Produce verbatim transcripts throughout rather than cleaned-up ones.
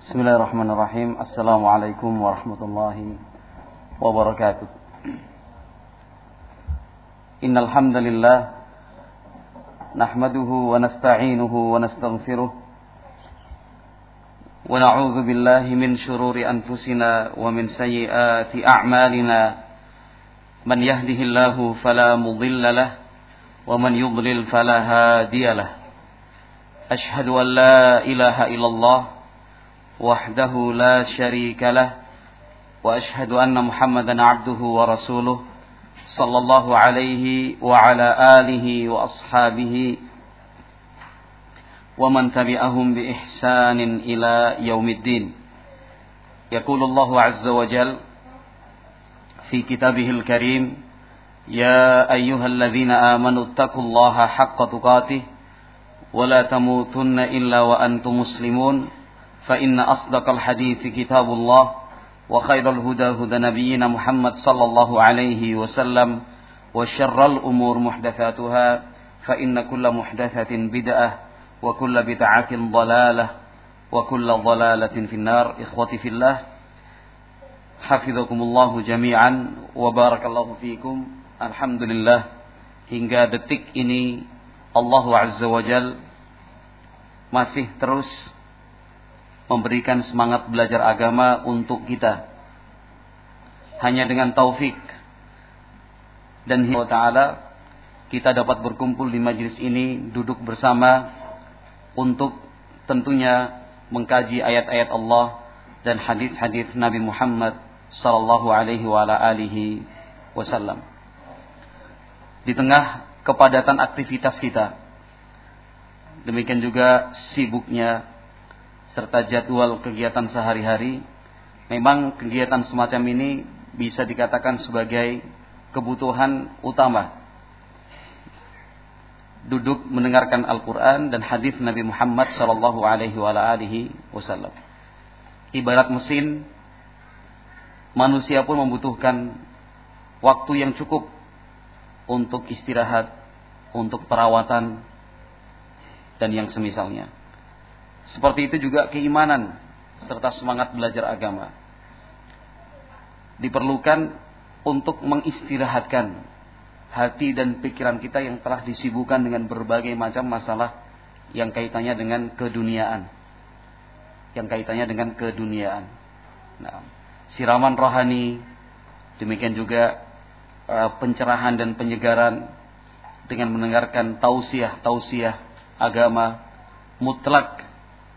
Bismillahirrahmanirrahim. Assalamualaikum warahmatullahi wabarakatuh. Innal hamdalillah nahmaduhu wa nasta'inuhu wa nastaghfiruh wa na'udzu billahi min shururi anfusina wa min sayyiati a'malina. Man yahdihillahu fala mudilla lahu wa man yudlil fala hadiya lahu. Ashhadu an la ilaha illallah wahdahu la syarika lah wa ashhadu anna Muhammadan abduhu wa rasuluh sallallahu alaihi wa ala alihi wa ashabihi wa man tabi'ahum bi ihsanin ila yaumiddin. Yaqulullahu azza wa jalla fi kitabihil karim, ya ayyuhalladzina amanu taqullaha haqqa tuqatih wa la tamutunna illa wa antum muslimun. فإن أصدق الحديث كتاب الله وخير الهدى هدى نبينا محمد صلى الله عليه وسلم وشر الأمور محدثاتها فإن كل محدثة بدعة وكل بدعة ضلالة وكل ضلالة في النار. إخوتي في الله حفظكم الله جميعا وبارك الله فيكم. Alhamdulillah, hingga detik ini Allah Azza wa Jal masih terus memberikan semangat belajar agama untuk kita. Hanya dengan taufik dan hidayah Ta'ala kita dapat berkumpul di majlis ini, duduk bersama untuk tentunya mengkaji ayat-ayat Allah dan hadis-hadis Nabi Muhammad sallallahu alaihi wa ala alihi wasallam. Di tengah kepadatan aktivitas kita, demikian juga sibuknya serta jadwal kegiatan sehari-hari, memang kegiatan semacam ini bisa dikatakan sebagai kebutuhan utama. Duduk mendengarkan Al-Quran dan hadis Nabi Muhammad sallallahu alaihi wasallam. Ibarat mesin, manusia pun membutuhkan waktu yang cukup untuk istirahat, untuk perawatan, dan yang semisalnya. Seperti itu juga keimanan serta semangat belajar agama diperlukan untuk mengistirahatkan hati dan pikiran kita yang telah disibukkan dengan berbagai macam masalah yang kaitannya dengan keduniaan, yang kaitannya dengan keduniaan. Nah, siraman rohani, demikian juga uh, pencerahan dan penyegaran dengan mendengarkan tausiah-tausiah agama mutlak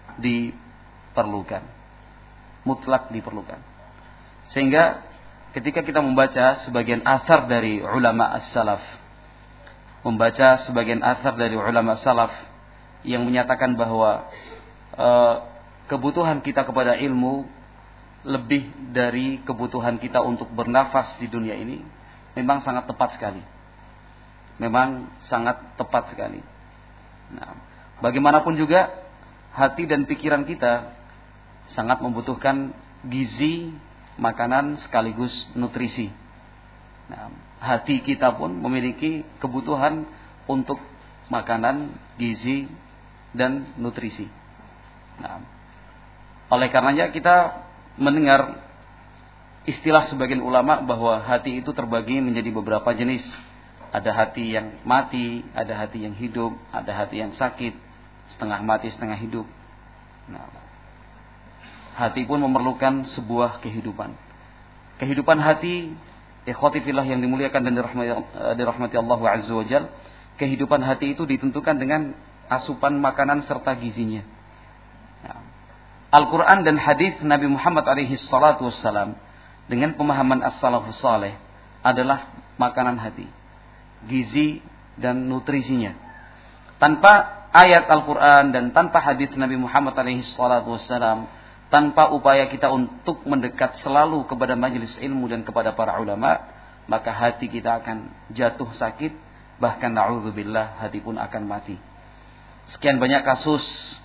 diperlukan, mutlak diperlukan. Sehingga ketika kita membaca sebagian athar dari ulama as-salaf, membaca sebagian athar dari ulama salaf yang menyatakan bahwa e, kebutuhan kita kepada ilmu lebih dari kebutuhan kita untuk bernafas di dunia ini, memang sangat tepat sekali. Memang sangat tepat sekali. Nah, bagaimanapun juga hati dan pikiran kita sangat membutuhkan gizi, makanan sekaligus nutrisi. Nah, hati kita pun memiliki kebutuhan untuk makanan, gizi, dan nutrisi. Nah, oleh karenanya kita mendengar istilah sebagian ulama bahwa hati itu terbagi menjadi beberapa jenis. Ada hati yang mati, ada hati yang hidup, ada hati yang sakit, setengah mati, setengah hidup. Nah, hati pun memerlukan sebuah kehidupan. Kehidupan hati, ikhwati fillah yang dimuliakan dan dirahmati, dirahmati Allah Azza wa Jal, kehidupan hati itu ditentukan dengan asupan makanan serta gizinya. Nah, Al-Quran dan hadis Nabi Muhammad alaihi salatu wassalam dengan pemahaman as-salafus saleh adalah makanan hati, gizi dan nutrisinya. Tanpa ayat Al-Quran dan tanpa hadis Nabi Muhammad alaihi salatu wassalam, tanpa upaya kita untuk mendekat selalu kepada majelis ilmu dan kepada para ulama, maka hati kita akan jatuh sakit, bahkan na'udzubillah hati pun akan mati. Sekian banyak kasus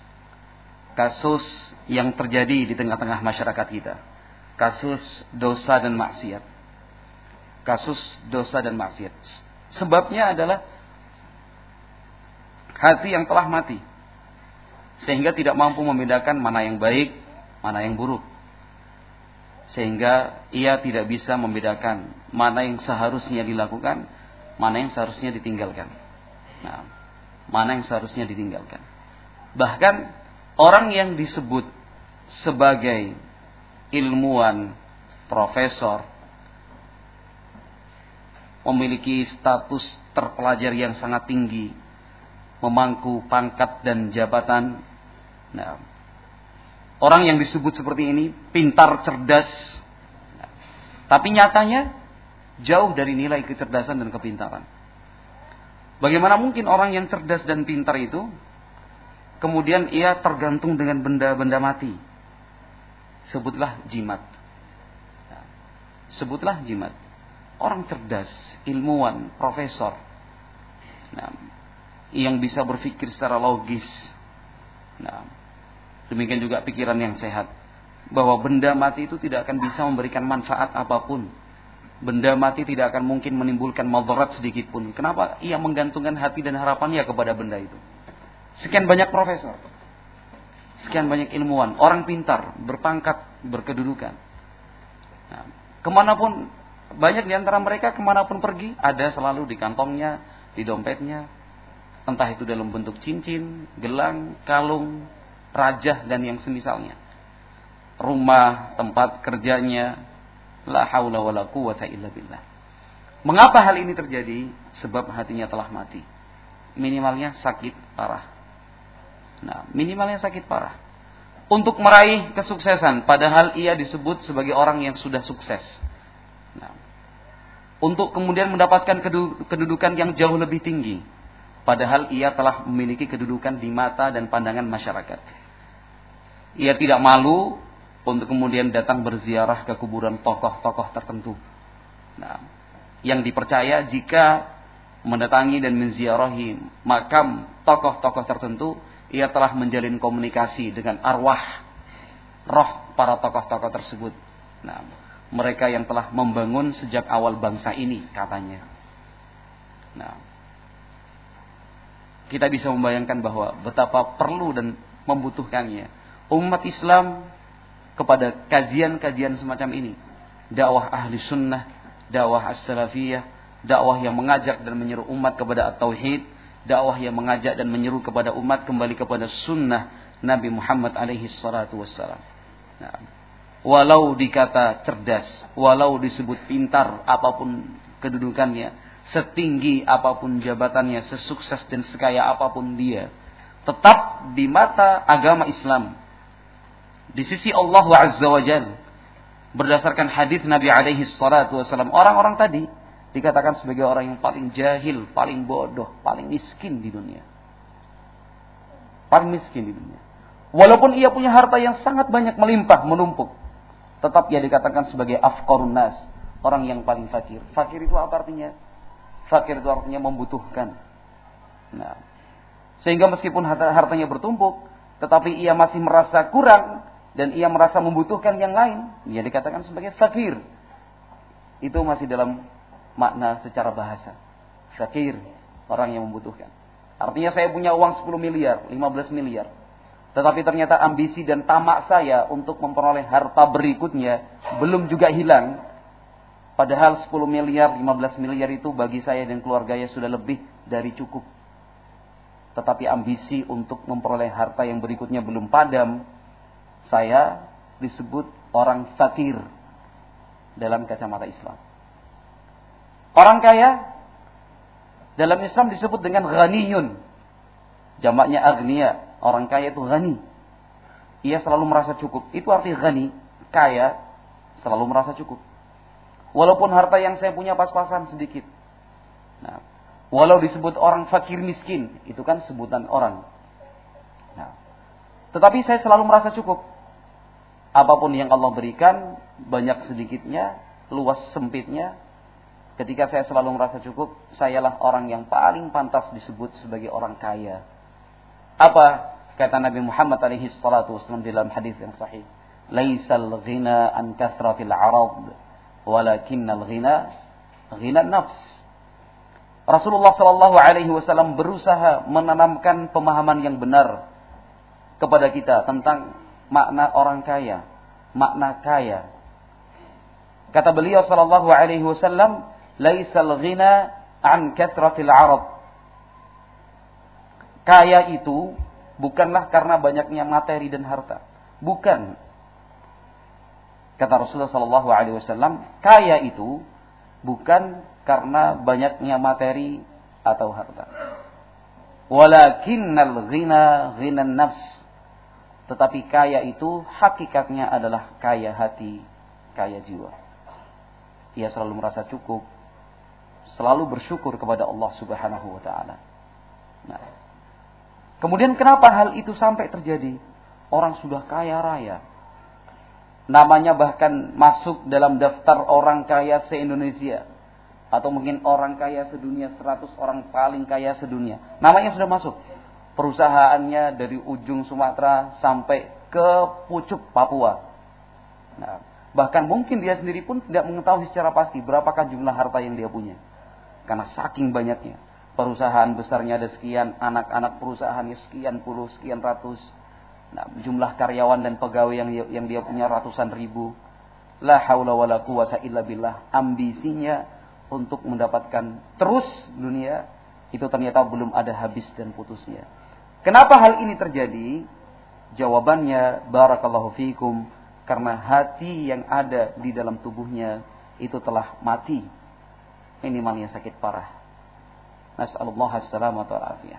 kasus yang terjadi di tengah-tengah masyarakat kita. Kasus dosa dan maksiat. Kasus dosa dan maksiat. Sebabnya adalah hati yang telah mati, sehingga tidak mampu membedakan mana yang baik, mana yang buruk. Sehingga ia tidak bisa membedakan mana yang seharusnya dilakukan, mana yang seharusnya ditinggalkan. Nah, mana yang seharusnya ditinggalkan. Bahkan orang yang disebut sebagai ilmuwan, profesor, memiliki status terpelajar yang sangat tinggi, memangku pangkat dan jabatan. Nah, orang yang disebut seperti ini pintar, cerdas, nah, tapi nyatanya jauh dari nilai kecerdasan dan kepintaran. Bagaimana mungkin orang yang cerdas dan pintar itu kemudian ia tergantung dengan benda-benda mati? Sebutlah jimat. Nah, sebutlah jimat. Orang cerdas, ilmuwan, profesor, nah, yang bisa berpikir secara logis. Nah, demikian juga pikiran yang sehat, bahwa benda mati itu tidak akan bisa memberikan manfaat apapun. Benda mati tidak akan mungkin menimbulkan madarat sedikit pun. Kenapa ia menggantungkan hati dan harapannya kepada benda itu? Sekian banyak profesor, sekian banyak ilmuwan, orang pintar, berpangkat, berkedudukan. Nah, kemanapun, banyak di antara mereka kemanapun pergi, ada selalu di kantongnya, di dompetnya. Entah itu dalam bentuk cincin, gelang, kalung, rajah, dan yang semisalnya. Rumah, tempat kerjanya. La haula wa la quwwata illa billah. Mengapa hal ini terjadi? Sebab hatinya telah mati. Minimalnya sakit parah. Nah, minimalnya sakit parah. Untuk meraih kesuksesan, padahal ia disebut sebagai orang yang sudah sukses. Nah, untuk kemudian mendapatkan kedudukan yang jauh lebih tinggi, padahal ia telah memiliki kedudukan di mata dan pandangan masyarakat. Ia tidak malu untuk kemudian datang berziarah ke kuburan tokoh-tokoh tertentu. Nah, yang dipercaya jika mendatangi dan menziarahi makam tokoh-tokoh tertentu, ia telah menjalin komunikasi dengan arwah, roh para tokoh-tokoh tersebut. Nah, mereka yang telah membangun sejak awal bangsa ini, katanya. Nah, kita bisa membayangkan bahwa betapa perlu dan membutuhkannya umat Islam kepada kajian-kajian semacam ini. Dakwah ahli sunnah, dakwah as-salafiyah, dakwah yang mengajak dan menyeru umat kepada at-tauhid, dakwah yang mengajak dan menyeru kepada umat kembali kepada sunnah Nabi Muhammad alaihi salatu wassalam. Nah, walau dikata cerdas, walau disebut pintar, apapun kedudukannya, setinggi apapun jabatannya, sesukses dan sekaya apapun dia, tetap di mata agama Islam, di sisi Allah Azza wa Jalla, berdasarkan hadis Nabi alaihi salatu wasallam, orang-orang tadi dikatakan sebagai orang yang paling jahil, paling bodoh, paling miskin di dunia. Paling miskin di dunia. Walaupun ia punya harta yang sangat banyak, melimpah, menumpuk, tetap ia dikatakan sebagai afqarun nas, orang yang paling fakir. Fakir itu apa artinya? Fakir itu artinya membutuhkan. Nah, sehingga meskipun hartanya bertumpuk, tetapi ia masih merasa kurang dan ia merasa membutuhkan yang lain, ia dikatakan sebagai fakir. Itu masih dalam makna secara bahasa. Fakir, orang yang membutuhkan. Artinya saya punya uang sepuluh miliar, lima belas miliar. Tetapi ternyata ambisi dan tamak saya untuk memperoleh harta berikutnya belum juga hilang. Padahal sepuluh miliar, lima belas miliar itu bagi saya dan keluarganya sudah lebih dari cukup. Tetapi ambisi untuk memperoleh harta yang berikutnya belum padam. Saya disebut orang fakir dalam kacamata Islam. Orang kaya dalam Islam disebut dengan ghaniyun. Jamaknya agniya. Orang kaya itu ghani. Ia selalu merasa cukup. Itu arti ghani. Kaya selalu merasa cukup. Walaupun harta yang saya punya pas-pasan sedikit. Nah, walau disebut orang fakir miskin, itu kan sebutan orang. Nah, tetapi saya selalu merasa cukup. Apapun yang Allah berikan, banyak sedikitnya, luas sempitnya, ketika saya selalu merasa cukup, sayalah orang yang paling pantas disebut sebagai orang kaya. Apa kata Nabi Muhammad alaihi salatu wasallam dalam hadis yang sahih? Laisal ghina an kathratil 'arad, walakinnal ghina ghina nafs. Rasulullah sallallahu alaihi wasallam berusaha menanamkan pemahaman yang benar kepada kita tentang makna orang kaya, makna kaya. Kata beliau sallallahu alaihi wasallam, "Laisal ghina an kathratil 'arab." Kaya itu bukanlah karena banyaknya materi dan harta. Bukan. Kata Rasulullah sallallahu alaihi wasallam, kaya itu bukan karena banyaknya materi atau harta. Walakinnal ghina ghinan nafs. Tetapi kaya itu hakikatnya adalah kaya hati, kaya jiwa. Ia selalu merasa cukup, selalu bersyukur kepada Allah Subhanahu wa taala. Nah, kemudian kenapa hal itu sampai terjadi? Orang sudah kaya raya. Namanya bahkan masuk dalam daftar orang kaya se-Indonesia. Atau mungkin orang kaya sedunia, seratus orang paling kaya sedunia. Namanya sudah masuk. Perusahaannya dari ujung Sumatera sampai ke pucuk Papua. Nah, bahkan mungkin dia sendiri pun tidak mengetahui secara pasti berapakah jumlah harta yang dia punya. Karena saking banyaknya. Perusahaan besarnya ada sekian, anak-anak perusahaannya sekian puluh, sekian ratus. Nah, jumlah karyawan dan pegawai yang yang dia punya ratusan ribu. La haula wala quwata illa billah. Ambisinya untuk mendapatkan terus dunia itu ternyata belum ada habis dan putusnya. Kenapa hal ini terjadi? Jawabannya barakallahu fiikum, karena hati yang ada di dalam tubuhnya itu telah mati. Minimalnya sakit parah. Nas'alullah as-salamata wal afiyah.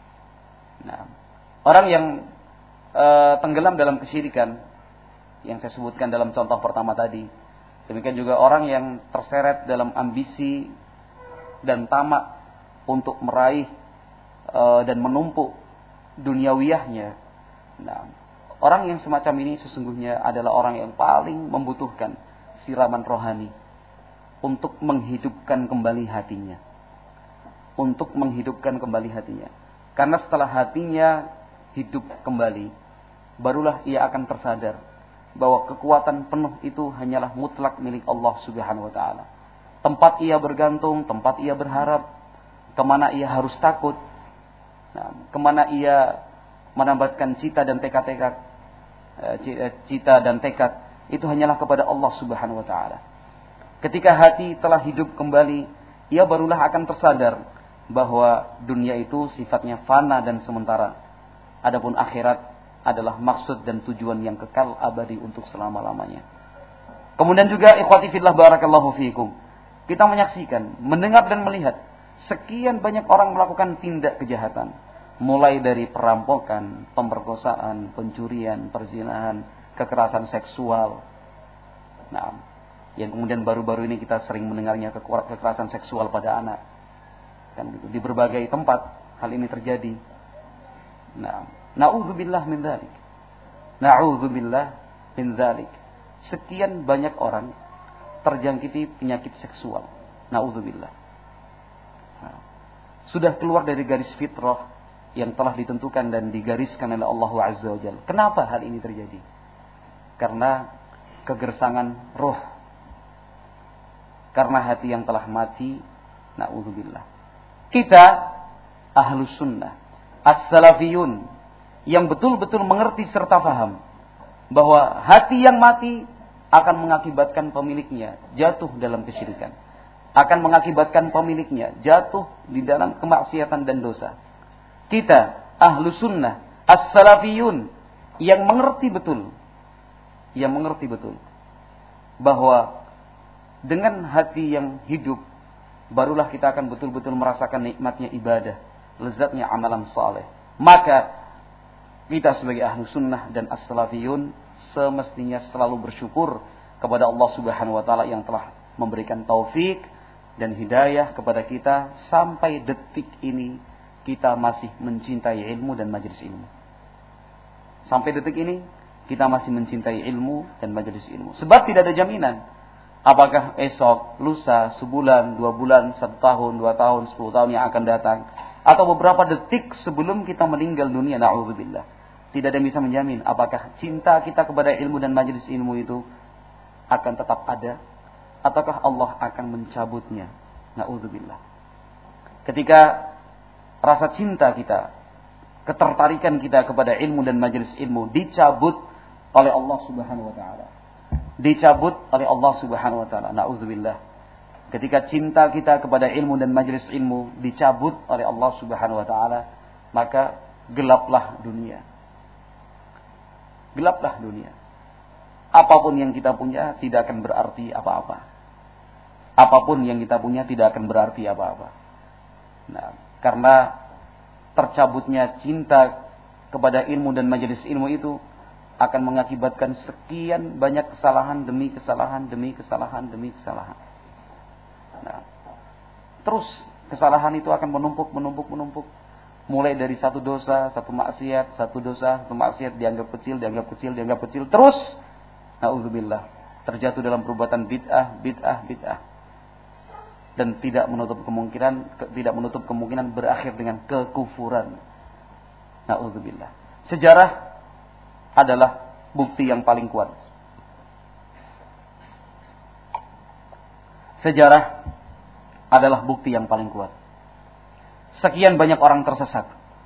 Nah, orang yang e, tenggelam dalam kesyirikan yang saya sebutkan dalam contoh pertama tadi. Demikian juga orang yang terseret dalam ambisi dan tamak untuk meraih e, dan menumpuk duniawiyahnya. Nah, orang yang semacam ini sesungguhnya adalah orang yang paling membutuhkan siraman rohani untuk menghidupkan kembali hatinya. Untuk menghidupkan kembali hatinya. Karena setelah hatinya hidup kembali, barulah ia akan tersadar bahwa kekuatan penuh itu hanyalah mutlak milik Allah Subhanahu wa taala. Tempat ia bergantung, tempat ia berharap, kemana ia harus takut, nah, kemana ia menambatkan cita dan tekad-tekad, cita dan tekad, itu hanyalah kepada Allah Subhanahu wa taala. Ketika hati telah hidup kembali, ia barulah akan tersadar bahwa dunia itu sifatnya fana dan sementara. Adapun akhirat adalah maksud dan tujuan yang kekal abadi untuk selama-lamanya. Kemudian juga ikhwati fillah barakallahu fiikum. Kita menyaksikan, mendengar dan melihat sekian banyak orang melakukan tindak kejahatan. Mulai dari perampokan, pemerkosaan, pencurian, perzinahan, kekerasan seksual. Nah, yang kemudian baru-baru ini kita sering mendengarnya kekerasan seksual pada anak. Kan gitu. Di berbagai tempat hal ini terjadi. Nah, na'udzubillah min dzalik. Na'udzubillah min dzalik. Sekian banyak orang terjangkiti penyakit seksual. Na'udzubillah. Nah, sudah keluar dari garis fitrah yang telah ditentukan dan digariskan oleh Allah Azza wa Jalla. Kenapa hal ini terjadi? Karena kegersangan roh. Karena hati yang telah mati. Na'udzubillah. Kita ahlus sunnah, as-salafiyun, yang betul-betul mengerti serta faham bahwa hati yang mati akan mengakibatkan pemiliknya jatuh dalam kesyirikan, akan mengakibatkan pemiliknya jatuh di dalam kemaksiatan dan dosa. Kita ahlus sunnah, as-salafiyun, yang mengerti betul, yang mengerti betul bahwa dengan hati yang hidup barulah kita akan betul-betul merasakan nikmatnya ibadah, lezatnya amalan saleh. Maka kita sebagai ahlu sunnah dan as-salafiyun semestinya selalu bersyukur kepada Allah Subhanahu wa taala yang telah memberikan taufik dan hidayah kepada kita sampai detik ini kita masih mencintai ilmu dan majelis ilmu. Sampai detik ini kita masih mencintai ilmu dan majelis ilmu. Sebab tidak ada jaminan apakah esok, lusa, sebulan, dua bulan, satu tahun, dua tahun, sepuluh tahun yang akan datang, atau beberapa detik sebelum kita meninggal dunia, na'udzubillah. Tidak ada yang bisa menjamin apakah cinta kita kepada ilmu dan majelis ilmu itu akan tetap ada, ataukah Allah akan mencabutnya, na'udzubillah. Ketika rasa cinta kita, ketertarikan kita kepada ilmu dan majelis ilmu dicabut oleh Allah Subhanahu wa taala. Dicabut oleh Allah Subhanahu wa taala. Nauzubillah. Ketika cinta kita kepada ilmu dan majelis ilmu dicabut oleh Allah Subhanahu wa taala, maka gelaplah dunia. Gelaplah dunia. Apapun yang kita punya tidak akan berarti apa-apa. Apapun yang kita punya tidak akan berarti apa-apa. Nah, karena tercabutnya cinta kepada ilmu dan majelis ilmu itu akan mengakibatkan sekian banyak kesalahan demi kesalahan demi kesalahan demi kesalahan. Nah, terus kesalahan itu akan menumpuk menumpuk menumpuk. Mulai dari satu dosa, satu maksiat, satu dosa, satu maksiat dianggap kecil, dianggap kecil, dianggap kecil, terus na'udzubillah terjatuh dalam perbuatan bid'ah, bid'ah, bid'ah. Dan tidak menutup kemungkinan tidak menutup kemungkinan berakhir dengan kekufuran. Na'udzubillah. Sejarah adalah bukti yang paling kuat. Sejarah adalah bukti yang paling kuat. Sekian banyak orang tersesat.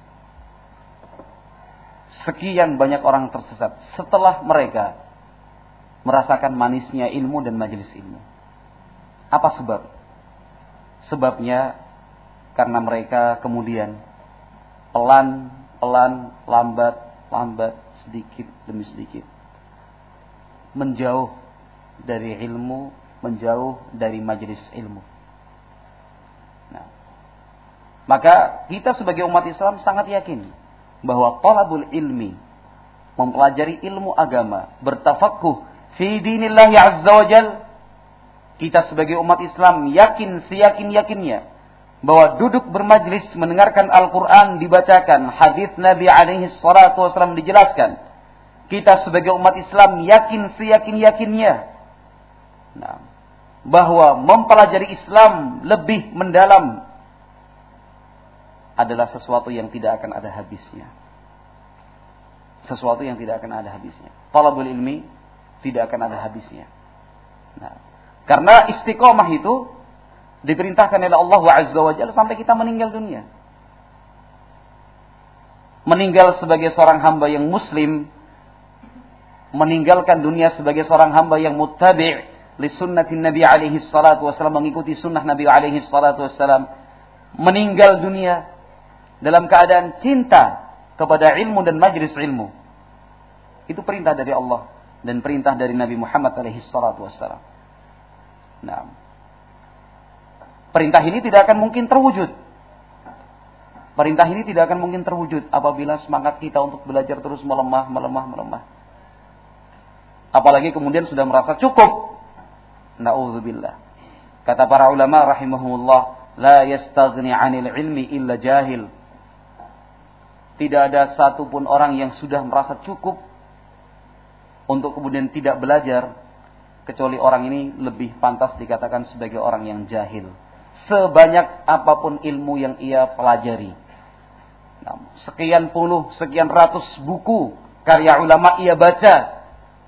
Sekian banyak orang tersesat setelah mereka merasakan manisnya ilmu dan majelis ilmu. Apa sebab? Sebabnya karena mereka kemudian pelan-pelan, lambat-lambat, sedikit demi sedikit menjauh dari ilmu, menjauh dari majelis ilmu. Nah, maka kita sebagai umat Islam sangat yakin bahwa talabul ilmi, mempelajari ilmu agama, bertafaqquh fi dinillahi azza wa jal, kita sebagai umat Islam yakin seyakin-yakinnya bahwa duduk bermajlis mendengarkan Al-Quran dibacakan, hadis Nabi alaihi salatu wasallam dijelaskan, kita sebagai umat Islam yakin seyakin-yakinnya nah, bahwa mempelajari Islam lebih mendalam adalah sesuatu yang tidak akan ada habisnya. Sesuatu yang tidak akan ada habisnya. Talabul ilmi tidak akan ada habisnya. Nah, karena istiqomah itu diperintahkan oleh Allah Azza wa Jalla sampai kita meninggal dunia. Meninggal sebagai seorang hamba yang muslim, meninggalkan dunia sebagai seorang hamba yang muttabi' li sunnatin Nabi alaihi salatu wasallam, mengikuti sunnah Nabi alaihi salatu wasallam, meninggal dunia dalam keadaan cinta kepada ilmu dan majlis ilmu. Itu perintah dari Allah dan perintah dari Nabi Muhammad alaihi salatu wasallam. Nah, perintah ini tidak akan mungkin terwujud. Perintah ini tidak akan mungkin terwujud apabila semangat kita untuk belajar terus melemah, melemah, melemah. Apalagi kemudian sudah merasa cukup. Na'udzubillah. Kata para ulama rahimahumullah, la yastaghni 'anil ilmi illa jahil. Tidak ada satupun orang yang sudah merasa cukup untuk kemudian tidak belajar, kecuali orang ini lebih pantas dikatakan sebagai orang yang jahil. Sebanyak apapun ilmu yang ia pelajari, sekian puluh, sekian ratus buku karya ulama ia baca,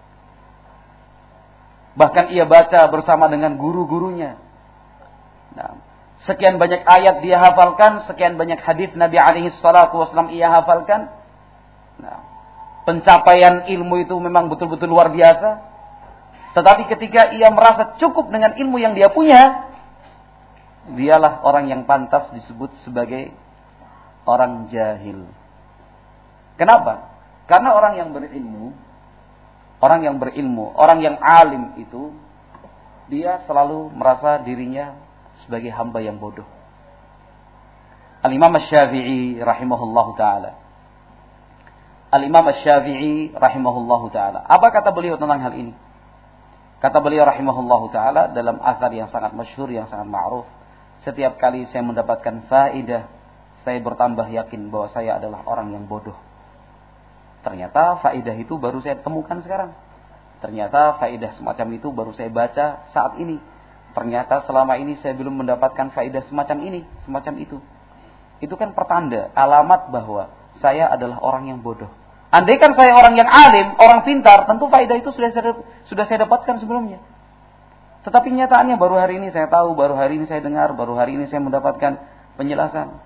bahkan ia baca bersama dengan guru-gurunya. Nah, sekian banyak ayat dia hafalkan, sekian banyak hadis Nabi alaihi salatu wasallam ia hafalkan. Nah, pencapaian ilmu itu memang betul-betul luar biasa. Tetapi ketika ia merasa cukup dengan ilmu yang dia punya, dialah orang yang pantas disebut sebagai orang jahil. Kenapa? Karena orang yang berilmu, orang yang berilmu, orang yang alim itu, dia selalu merasa dirinya sebagai hamba yang bodoh. Al-Imam Asy-Syafi'i rahimahullahu ta'ala. Al-Imam Asy-Syafi'i rahimahullahu ta'ala. Apa kata beliau tentang hal ini? Kata beliau rahimahullahu ta'ala dalam athar yang sangat masyhur, yang sangat ma'ruf. Setiap kali saya mendapatkan faedah, saya bertambah yakin bahwa saya adalah orang yang bodoh. Ternyata faedah itu baru saya temukan sekarang. Ternyata faedah semacam itu baru saya baca saat ini. Ternyata selama ini saya belum mendapatkan faedah semacam ini, semacam itu. Itu kan pertanda, alamat bahwa saya adalah orang yang bodoh. Andaikan saya orang yang alim, orang pintar, tentu faedah itu sudah saya, sudah saya dapatkan sebelumnya. Tetapi nyataannya baru hari ini saya tahu, baru hari ini saya dengar, baru hari ini saya mendapatkan penjelasan.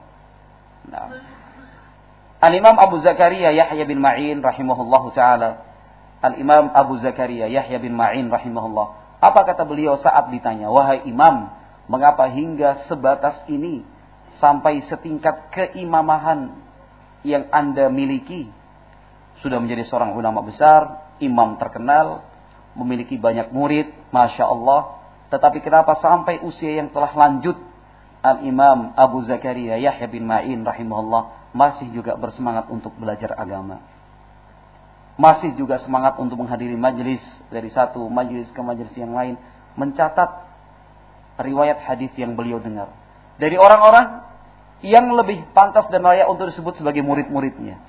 Nah, Al-Imam Abu Zakaria Yahya bin Ma'in rahimahullahu ta'ala Al-Imam Abu Zakaria Yahya bin Ma'in rahimahullah. Apa kata beliau saat ditanya, "Wahai imam, mengapa hingga sebatas ini sampai setingkat keimamahan yang Anda miliki? Sudah menjadi seorang ulama besar, imam terkenal, memiliki banyak murid, Masya Allah. Tetapi kenapa sampai usia yang telah lanjut, Al-Imam Abu Zakaria Yahya bin Ma'in rahimahullah masih juga bersemangat untuk belajar agama. Masih juga semangat untuk menghadiri majelis dari satu majelis ke majelis yang lain, mencatat riwayat hadis yang beliau dengar dari orang-orang yang lebih pantas dan layak untuk disebut sebagai murid-muridnya."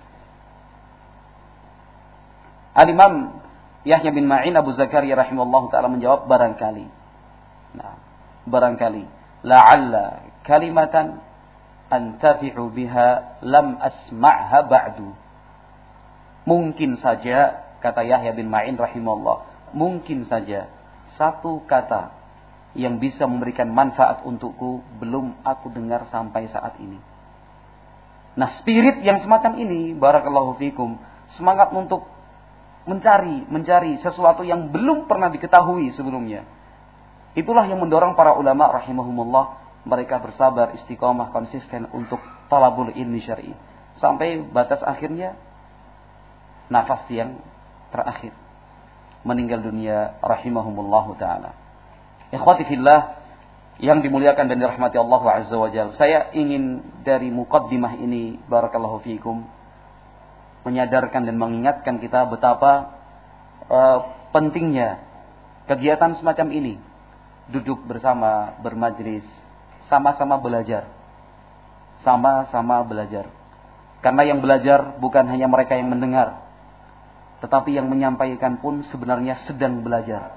Al-Imam Yahya bin Ma'in Abu Zakaria rahimahullah ta'ala menjawab, barangkali. Nah, barangkali. La'alla kalimatan antafi'u biha lam asma'ha ba'du. Mungkin saja, kata Yahya bin Ma'in rahimahullah, mungkin saja satu kata yang bisa memberikan manfaat untukku belum aku dengar sampai saat ini. Nah, spirit yang semacam ini, barakallahu fikum, semangat untuk mencari, mencari sesuatu yang belum pernah diketahui sebelumnya. Itulah yang mendorong para ulama rahimahumullah, mereka bersabar, istiqamah, konsisten untuk talabul ilmi syar'i sampai batas akhirnya nafas yang terakhir meninggal dunia rahimahumullahu taala. Ikhwati fillah yang dimuliakan dan dirahmati Allah azza wajalla, saya ingin dari muqaddimah ini barakallahu fikum menyadarkan dan mengingatkan kita betapa uh, pentingnya kegiatan semacam ini. Duduk bersama, bermajlis, sama-sama belajar. Sama-sama belajar. Karena yang belajar bukan hanya mereka yang mendengar, tetapi yang menyampaikan pun sebenarnya sedang belajar.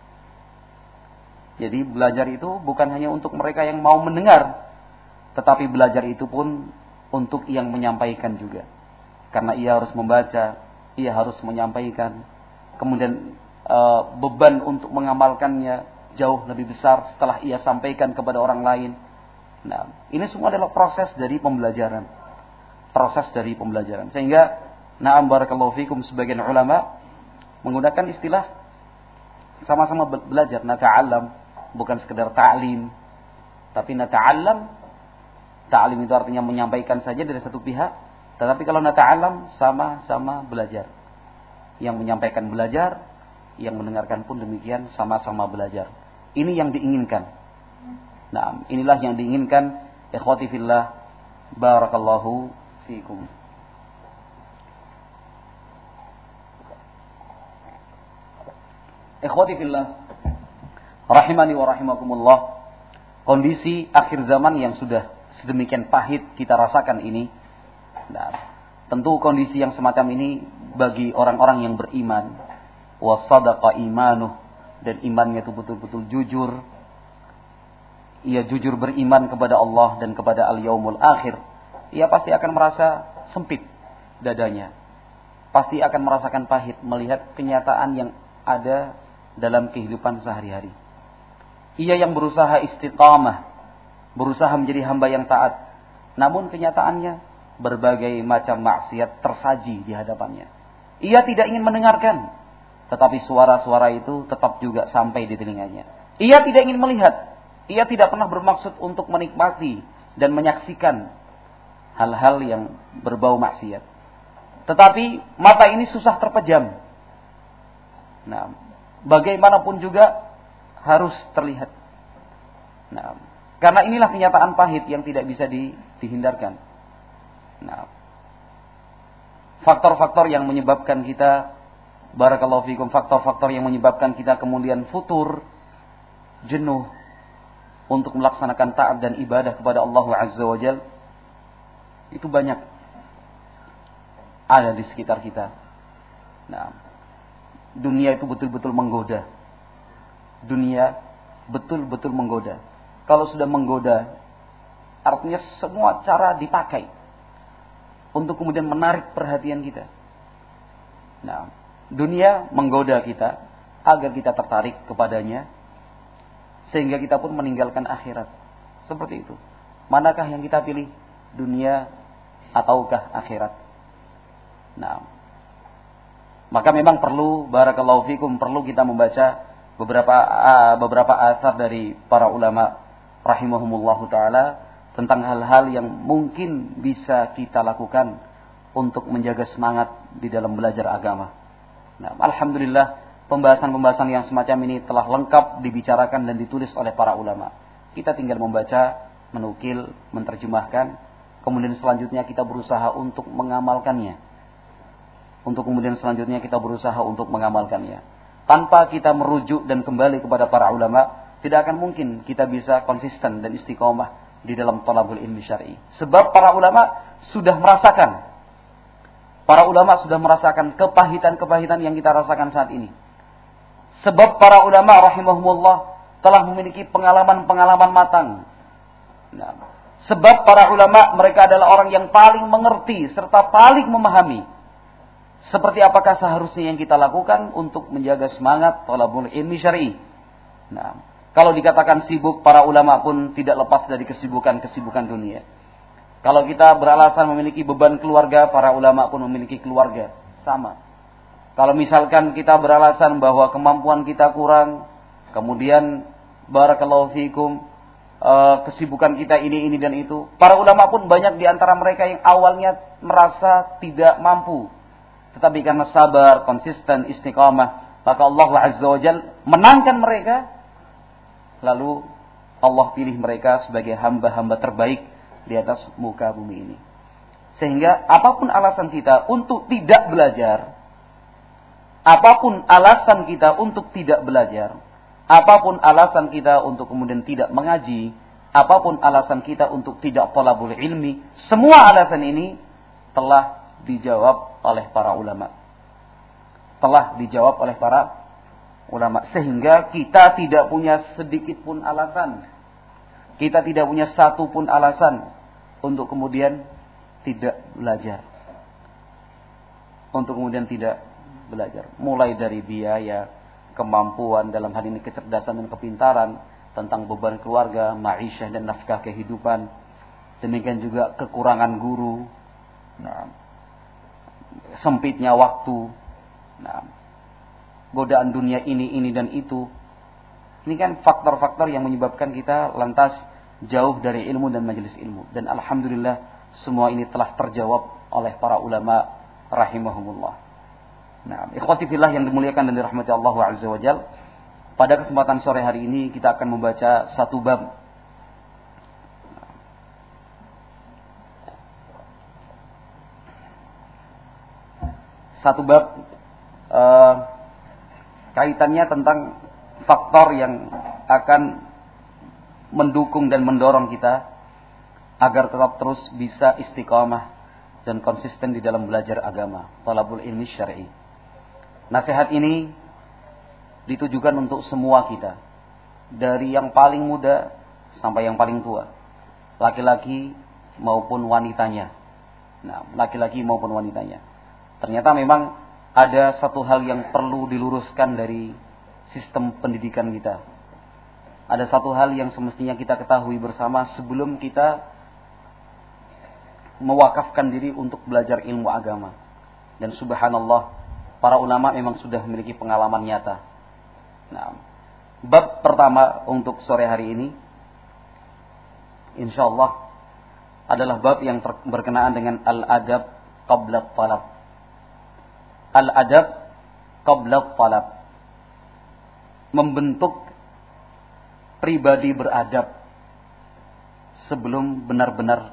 Jadi belajar itu bukan hanya untuk mereka yang mau mendengar, tetapi belajar itu pun untuk yang menyampaikan juga. Karena ia harus membaca, ia harus menyampaikan. Kemudian e, beban untuk mengamalkannya jauh lebih besar setelah ia sampaikan kepada orang lain. Nah, ini semua adalah proses dari pembelajaran. Proses dari pembelajaran. Sehingga, na'am barakallahu fikum, sebagian ulama menggunakan istilah sama-sama belajar, nata'allam, bukan sekedar ta'lim, tapi nata'allam. Ta'lim itu artinya menyampaikan saja dari satu pihak, tetapi kalau nata'allam sama-sama belajar. Yang menyampaikan belajar, yang mendengarkan pun demikian, sama-sama belajar. Ini yang diinginkan. Nah, inilah yang diinginkan, ikhwati fillah, barakallahu fikum. Ikhwati fillah, rahimani wa rahimakumullah, kondisi akhir zaman yang sudah sedemikian pahit kita rasakan ini, nah, tentu kondisi yang semacam ini bagi orang-orang yang beriman, wa sadaqa imanuh, dan imannya itu betul-betul jujur, ia jujur beriman kepada Allah dan kepada al-yaumul akhir, ia pasti akan merasa sempit dadanya, pasti akan merasakan pahit melihat kenyataan yang ada dalam kehidupan sehari-hari. Ia yang berusaha istiqamah, berusaha menjadi hamba yang taat, namun kenyataannya berbagai macam maksiat tersaji di hadapannya. Ia tidak ingin mendengarkan, tetapi suara-suara itu tetap juga sampai di telinganya. Ia tidak ingin melihat, ia tidak pernah bermaksud untuk menikmati dan menyaksikan hal-hal yang berbau maksiat. Tetapi mata ini susah terpejam. Nah, bagaimanapun juga harus terlihat. Nah, karena inilah kenyataan pahit yang tidak bisa di, dihindarkan. Nah, faktor-faktor yang menyebabkan kita, barakallahu fikum, faktor-faktor yang menyebabkan kita kemudian futur, jenuh untuk melaksanakan taat dan ibadah kepada Allah Azza wa Jalla, itu banyak ada di sekitar kita. Nah, dunia itu betul-betul menggoda. Dunia betul-betul menggoda. Kalau sudah menggoda, artinya semua cara dipakai untuk kemudian menarik perhatian kita. Nah, dunia menggoda kita agar kita tertarik kepadanya, sehingga kita pun meninggalkan akhirat. Seperti itu. Manakah yang kita pilih? Dunia ataukah akhirat? Nah, Maka memang perlu, barakallahu fikum, perlu kita membaca beberapa uh, beberapa asar dari para ulama rahimahumullahu taala tentang hal-hal yang mungkin bisa kita lakukan untuk menjaga semangat di dalam belajar agama. Nah, alhamdulillah pembahasan-pembahasan yang semacam ini telah lengkap dibicarakan dan ditulis oleh para ulama. Kita tinggal membaca, menukil, menerjemahkan, kemudian selanjutnya kita berusaha untuk mengamalkannya. Untuk kemudian selanjutnya kita berusaha untuk mengamalkannya. Tanpa kita merujuk dan kembali kepada para ulama, tidak akan mungkin kita bisa konsisten dan istiqomah di dalam thalabul ilmi syar'i. Sebab para ulama sudah merasakan, para ulama sudah merasakan kepahitan-kepahitan yang kita rasakan saat ini. Sebab para ulama rahimahumullah telah memiliki pengalaman-pengalaman matang. Nah, sebab para ulama mereka adalah orang yang paling mengerti serta paling memahami seperti apakah seharusnya yang kita lakukan untuk menjaga semangat thalabul ilmi syar'i. Nah, kalau dikatakan sibuk, para ulama pun tidak lepas dari kesibukan-kesibukan dunia. Kalau kita beralasan memiliki beban keluarga, para ulama pun memiliki keluarga. Sama. Kalau misalkan kita beralasan bahwa kemampuan kita kurang, kemudian barakallahu fikum, kesibukan kita ini, ini, dan itu. Para ulama pun banyak di antara mereka yang awalnya merasa tidak mampu. Tetapi karena sabar, konsisten, istiqamah, maka Allah Azza wa Jalla menangkan mereka. Lalu Allah pilih mereka sebagai hamba-hamba terbaik di atas muka bumi ini. Sehingga apapun alasan kita untuk tidak belajar, apapun alasan kita untuk tidak belajar, apapun alasan kita untuk kemudian tidak mengaji, apapun alasan kita untuk tidak thalabul ilmi, semua alasan ini telah dijawab oleh para ulama. Telah dijawab oleh para ulama. Sehingga kita tidak punya sedikit pun alasan. Kita tidak punya satu pun alasan untuk kemudian tidak belajar. Untuk kemudian tidak belajar. Mulai dari biaya, kemampuan, dalam hal ini kecerdasan dan kepintaran, tentang beban keluarga, ma'isyah dan nafkah kehidupan. Demikian juga kekurangan guru. Nah, sempitnya waktu, nah, godaan dunia ini, ini dan itu. Ini kan faktor-faktor yang menyebabkan kita lantas jauh dari ilmu dan majelis ilmu. Dan alhamdulillah semua ini telah terjawab oleh para ulama rahimahumullah. Nah, ikhwati fillah yang dimuliakan dan dirahmati Allah Azza wa Jalla, pada kesempatan sore hari ini kita akan membaca satu bab. Satu bab uh, kaitannya tentang faktor yang akan mendukung dan mendorong kita agar tetap terus bisa istiqamah dan konsisten di dalam belajar agama, thalabul ilmi syar'i. Nasihat ini ditujukan untuk semua kita, dari yang paling muda sampai yang paling tua, laki-laki maupun wanitanya. Nah, laki-laki maupun wanitanya. Ternyata memang ada satu hal yang perlu diluruskan dari sistem pendidikan kita. Ada satu hal yang semestinya kita ketahui bersama sebelum kita mewakafkan diri untuk belajar ilmu agama. Dan subhanallah, para ulama memang sudah memiliki pengalaman nyata. Nah, bab pertama untuk sore hari ini, insyaallah, adalah bab yang ter- berkenaan dengan al-adab qabla talab. Al-adab qabla talab. Membentuk pribadi beradab sebelum benar-benar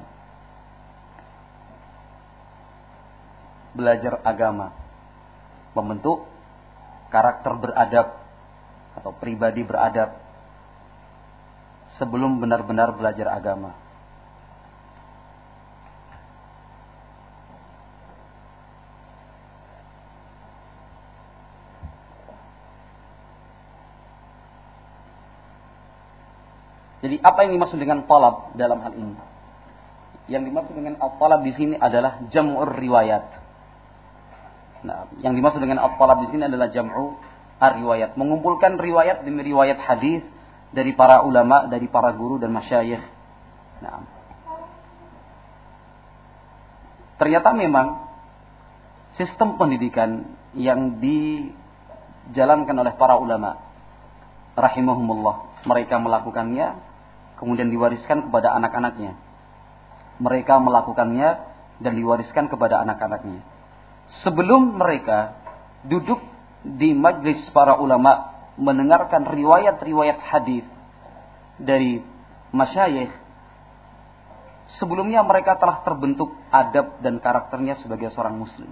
belajar agama. Membentuk karakter beradab atau pribadi beradab sebelum benar-benar belajar agama. Jadi apa yang dimaksud dengan talab dalam hal ini? Yang dimaksud dengan at-talab di sini adalah jam'ur riwayat. Nah, yang dimaksud dengan at-talab di sini adalah jam'u ar-riwayat, mengumpulkan riwayat demi riwayat hadis dari para ulama, dari para guru dan masyayikh. Nah, ternyata memang sistem pendidikan yang dijalankan oleh para ulama rahimahumullah. Mereka melakukannya kemudian diwariskan kepada anak-anaknya. Mereka melakukannya dan diwariskan kepada anak-anaknya. Sebelum mereka duduk di majlis para ulama mendengarkan riwayat-riwayat hadis dari masyayikh, sebelumnya mereka telah terbentuk adab dan karakternya sebagai seorang muslim.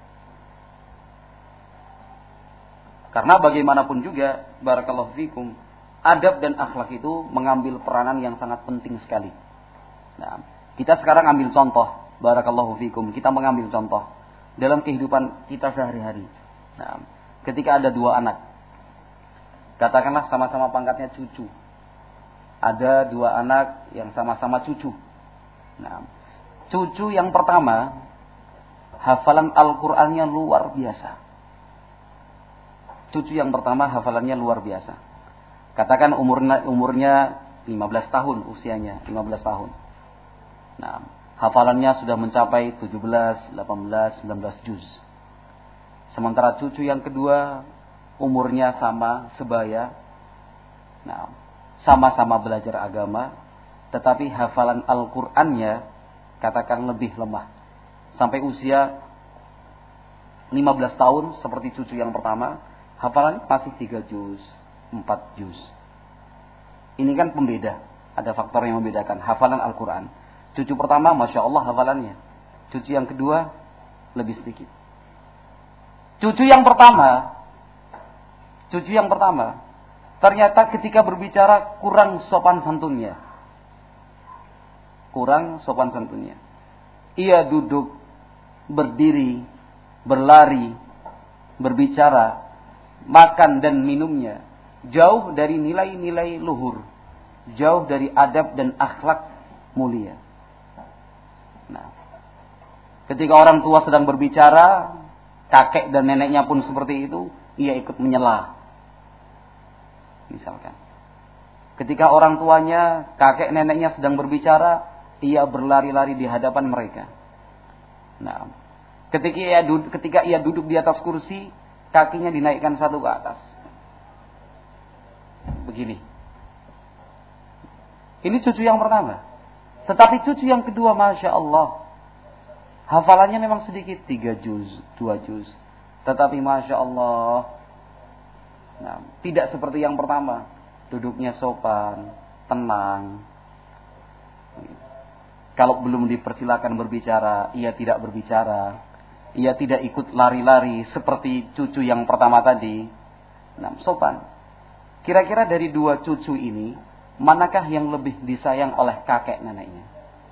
Karena bagaimanapun juga, barakallahu fikum, adab dan akhlak itu mengambil peranan yang sangat penting sekali. Nah, kita sekarang ambil contoh, barakallahu fikum, kita mengambil contoh dalam kehidupan kita sehari-hari. Nah, ketika ada dua anak, katakanlah sama-sama pangkatnya cucu. Ada dua anak yang sama-sama cucu. Nah, cucu yang pertama, hafalan Al-Qur'annya luar biasa. Cucu yang pertama hafalannya luar biasa. Katakan umurnya umurnya lima belas tahun usianya, lima belas tahun. Nah, hafalannya sudah mencapai tujuh belas, delapan belas, sembilan belas juz. Sementara cucu yang kedua umurnya sama sebaya. Nah, sama-sama belajar agama, tetapi hafalan Al-Qur'annya katakan lebih lemah. Sampai usia lima belas tahun seperti cucu yang pertama, hafalannya masih tiga juz, empat juz. Ini kan pembeda. Ada faktor yang membedakan hafalan Al-Quran. Cucu pertama, Masya Allah hafalannya. Cucu yang kedua, lebih sedikit. Cucu yang pertama, cucu yang pertama, ternyata ketika berbicara kurang sopan santunnya. Kurang sopan santunnya. Ia duduk, berdiri, berlari, berbicara, makan dan minumnya jauh dari nilai-nilai luhur, jauh dari adab dan akhlak mulia. Nah, ketika orang tua sedang berbicara, kakek dan neneknya pun seperti itu, ia ikut menyela. Misalkan, ketika orang tuanya, kakek neneknya sedang berbicara, ia berlari-lari di hadapan mereka. Nah, ketika ia duduk, ketika ia duduk di atas kursi, kakinya dinaikkan satu ke atas. Begini. Ini cucu yang pertama. Tetapi cucu yang kedua, Masya Allah, hafalannya memang sedikit, tiga juz, dua juz. Tetapi Masya Allah, nah, tidak seperti yang pertama. Duduknya sopan, tenang. Kalau belum dipersilakan berbicara, ia tidak berbicara. Ia tidak ikut lari-lari seperti cucu yang pertama tadi. Nah, sopan. Kira-kira dari dua cucu ini, manakah yang lebih disayang oleh kakek neneknya?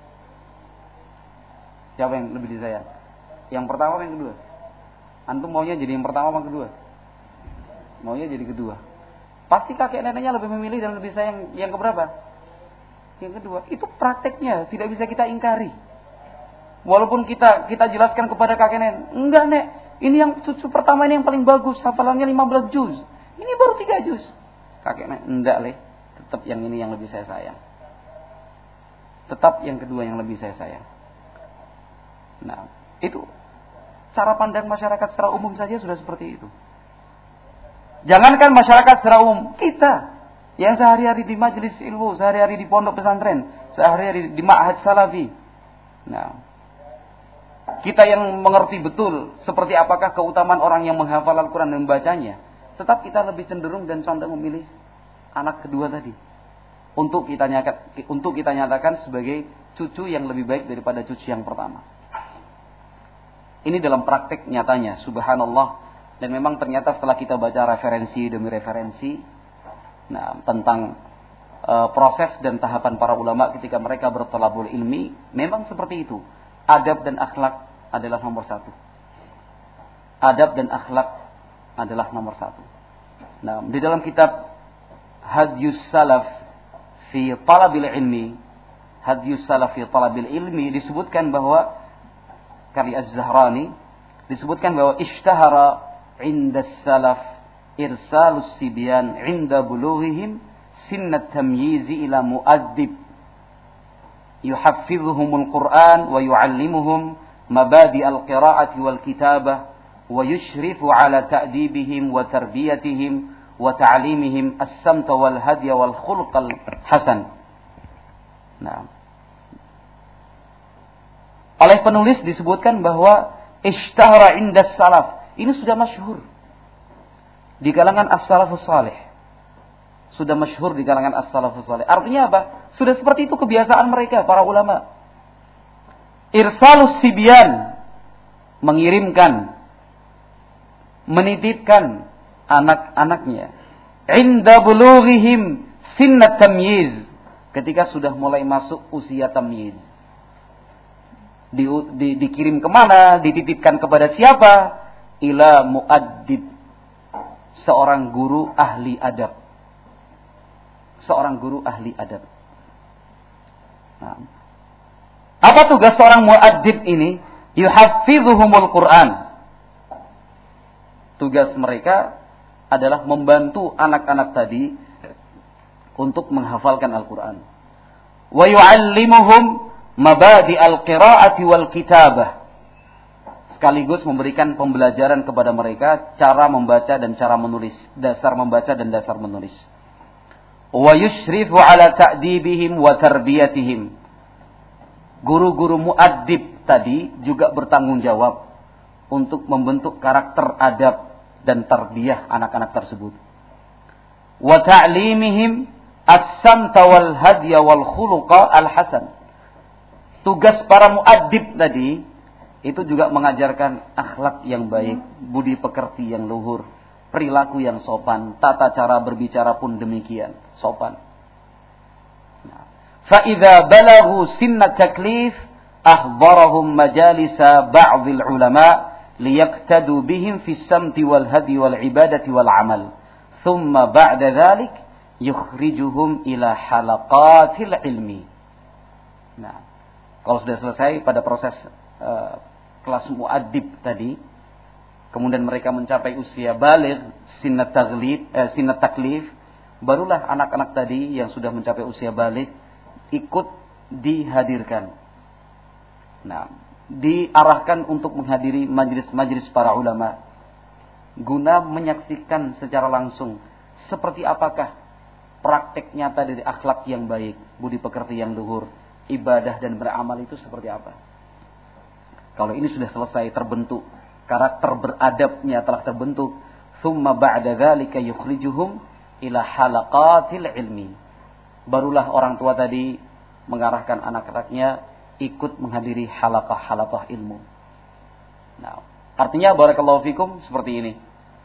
Siapa yang lebih disayang? Yang pertama atau yang kedua? Antum maunya jadi yang pertama atau yang kedua? Maunya jadi kedua. Pasti kakek neneknya lebih memilih dan lebih sayang yang keberapa? Yang kedua. Itu prakteknya, tidak bisa kita ingkari. Walaupun kita kita jelaskan kepada kakek nenek, enggak nek, ini yang cucu pertama ini yang paling bagus, hafalannya lima belas juz. Ini baru tiga juz. Kakek nenek, enggak leh, tetap yang ini yang lebih saya sayang. Tetap yang kedua yang lebih saya sayang. Nah, itu cara pandang masyarakat secara umum saja sudah seperti itu. Jangankan masyarakat secara umum, kita yang sehari-hari di majelis ilmu, sehari-hari di pondok pesantren, sehari-hari di ma'had salafi. Nah, kita yang mengerti betul seperti apakah keutamaan orang yang menghafal Al-Quran dan membacanya, tetap kita lebih cenderung dan condong memilih anak kedua tadi. Untuk kita nyatakan, untuk kita nyatakan sebagai cucu yang lebih baik daripada cucu yang pertama. Ini dalam praktek nyatanya, subhanallah. Dan memang ternyata setelah kita baca referensi demi referensi, nah, tentang uh, proses dan tahapan para ulama ketika mereka berthalabul ilmi, memang seperti itu. Adab dan akhlak adalah nomor satu. Adab dan akhlak adalah nomor satu. Nah, di dalam kitab Hadyus Salaf fi Talabil Ilmi, Hadyus Salaf fi Talabil Ilmi disebutkan bahwa karya Az-Zahrani disebutkan bahwa ishtahara 'inda salaf irsalus sibyan 'inda bulughihim sinnat tamyizi ila mu'addib yuhaffidhuhumul Qur'an wa yu'allimuhum mabadi al-qira'ati wal kitabah wa yushrifu ala ta'dibihim wa tarbiyatihim wa ta'limihim as-samta wal hadya wal khulqal hasan. Nah. Oleh penulis disebutkan bahwa ishtahara inda salaf. Ini sudah masyhur di kalangan as-salafus salih. Sudah masyhur di kalangan as-salafus salih. Artinya apa? Sudah seperti itu kebiasaan mereka, para ulama. Irsalus sibyan, mengirimkan, menitipkan anak-anaknya. Inda bulughihim sinnat tamyiz, ketika sudah mulai masuk usia tamyiz. Di, di, dikirim kemana? Dititipkan kepada siapa? Ila muaddib, seorang guru ahli adab. Seorang guru ahli adab. Nah, apa tugas seorang muaddib ini? Yuhaffizuhumul Quran. Tugas mereka adalah membantu anak-anak tadi untuk menghafalkan Al-Quran. Wa yu'allimuhum mabadi al-qira'ati wal kitabah. Sekaligus memberikan pembelajaran kepada mereka cara membaca dan cara menulis, dasar membaca dan dasar menulis. Wa yushrifu ala ta'dibihim wa tarbiyatihim. Guru-guru muaddib tadi juga bertanggung jawab untuk membentuk karakter adab dan tarbiyah anak-anak tersebut. Wa ta'limihim as-samta wal hadya wal khuluqa al-hasan. Tugas para muaddib tadi itu juga mengajarkan akhlak yang baik, budi pekerti yang luhur, perilaku yang sopan, tata cara berbicara pun demikian sopan. Fa idza balaghu sinna taklif ahbarahum majalisa ba'dil ulama liyaqtadu bihim fi samti wal hadi wal ibadati wal amal. Thumma ba'da dhalik yukhrijuhum ila halaqatil ilmi. Nah, kalau sudah selesai pada proses uh, kelas muaddib tadi, kemudian mereka mencapai usia baligh, sinnat taglib, eh, sinnat taklif, barulah anak-anak tadi yang sudah mencapai usia baligh ikut dihadirkan. Nah, diarahkan untuk menghadiri majlis-majlis para ulama guna menyaksikan secara langsung seperti apakah praktek nyata dari akhlak yang baik, budi pekerti yang luhur, ibadah dan beramal itu seperti apa. Kalau ini sudah selesai terbentuk, karakter beradabnya telah terbentuk, thumma ba'da dzalika yukhrijuhum ila halaqatil ilmi. Barulah orang tua tadi mengarahkan anak-anaknya ikut menghadiri halaqah-halaqah ilmu. Nah, artinya barakallahu fikum seperti ini.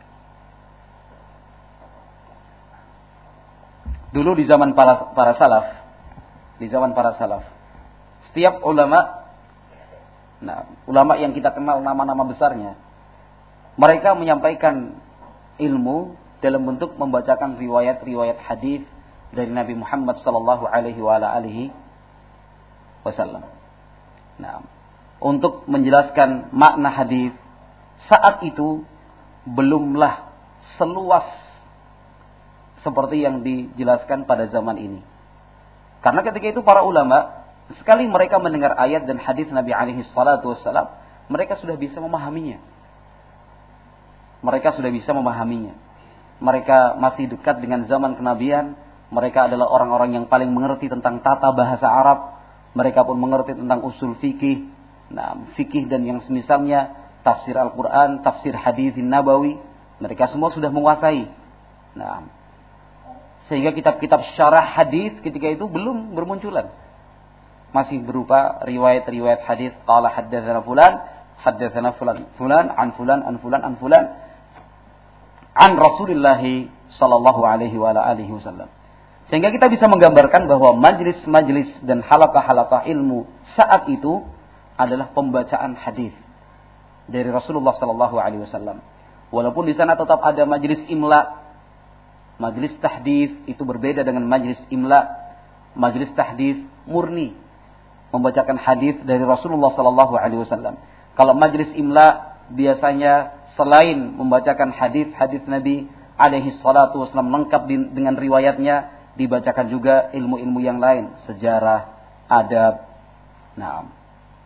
Dulu di zaman para para salaf, di zaman para salaf, setiap ulama, nah, ulama yang kita kenal nama-nama besarnya, mereka menyampaikan ilmu dalam bentuk membacakan riwayat-riwayat hadis dari Nabi Muhammad sallallahu alaihi wa alihi wasallam. Nah, untuk menjelaskan makna hadis saat itu belumlah seluas seperti yang dijelaskan pada zaman ini. Karena ketika itu para ulama, sekali mereka mendengar ayat dan hadis Nabi alaihi salatu wasallam, mereka sudah bisa memahaminya. Mereka sudah bisa memahaminya. Mereka masih dekat dengan zaman kenabian. Mereka adalah orang-orang yang paling mengerti tentang tata bahasa Arab. Mereka pun mengerti tentang usul fikih. Nah, fikih dan yang semisalnya, tafsir Al-Quran, tafsir hadis Nabawi. Mereka semua sudah menguasai. Nah, sehingga kitab-kitab syarah hadis ketika itu belum bermunculan. Masih berupa riwayat-riwayat hadis. Qala haddatsana fulan, haddatsana fulan, fulan an fulan an fulan an fulan an Rasulillah sallallahu alaihi wa alihi wasallam. Sehingga kita bisa menggambarkan bahwa majlis-majlis dan halaqah-halaqah ilmu saat itu adalah pembacaan hadis dari Rasulullah sallallahu alaihi wasallam. Walaupun di sana tetap ada majlis imla, majlis tahdits itu berbeda dengan majlis imla. Majlis tahdits murni membacakan hadis dari Rasulullah sallallahu alaihi wasallam. Kalau majlis imla biasanya selain membacakan hadis-hadis Nabi alaihi salatu wasallam lengkap dengan riwayatnya, dibacakan juga ilmu-ilmu yang lain, sejarah, adab. Nah,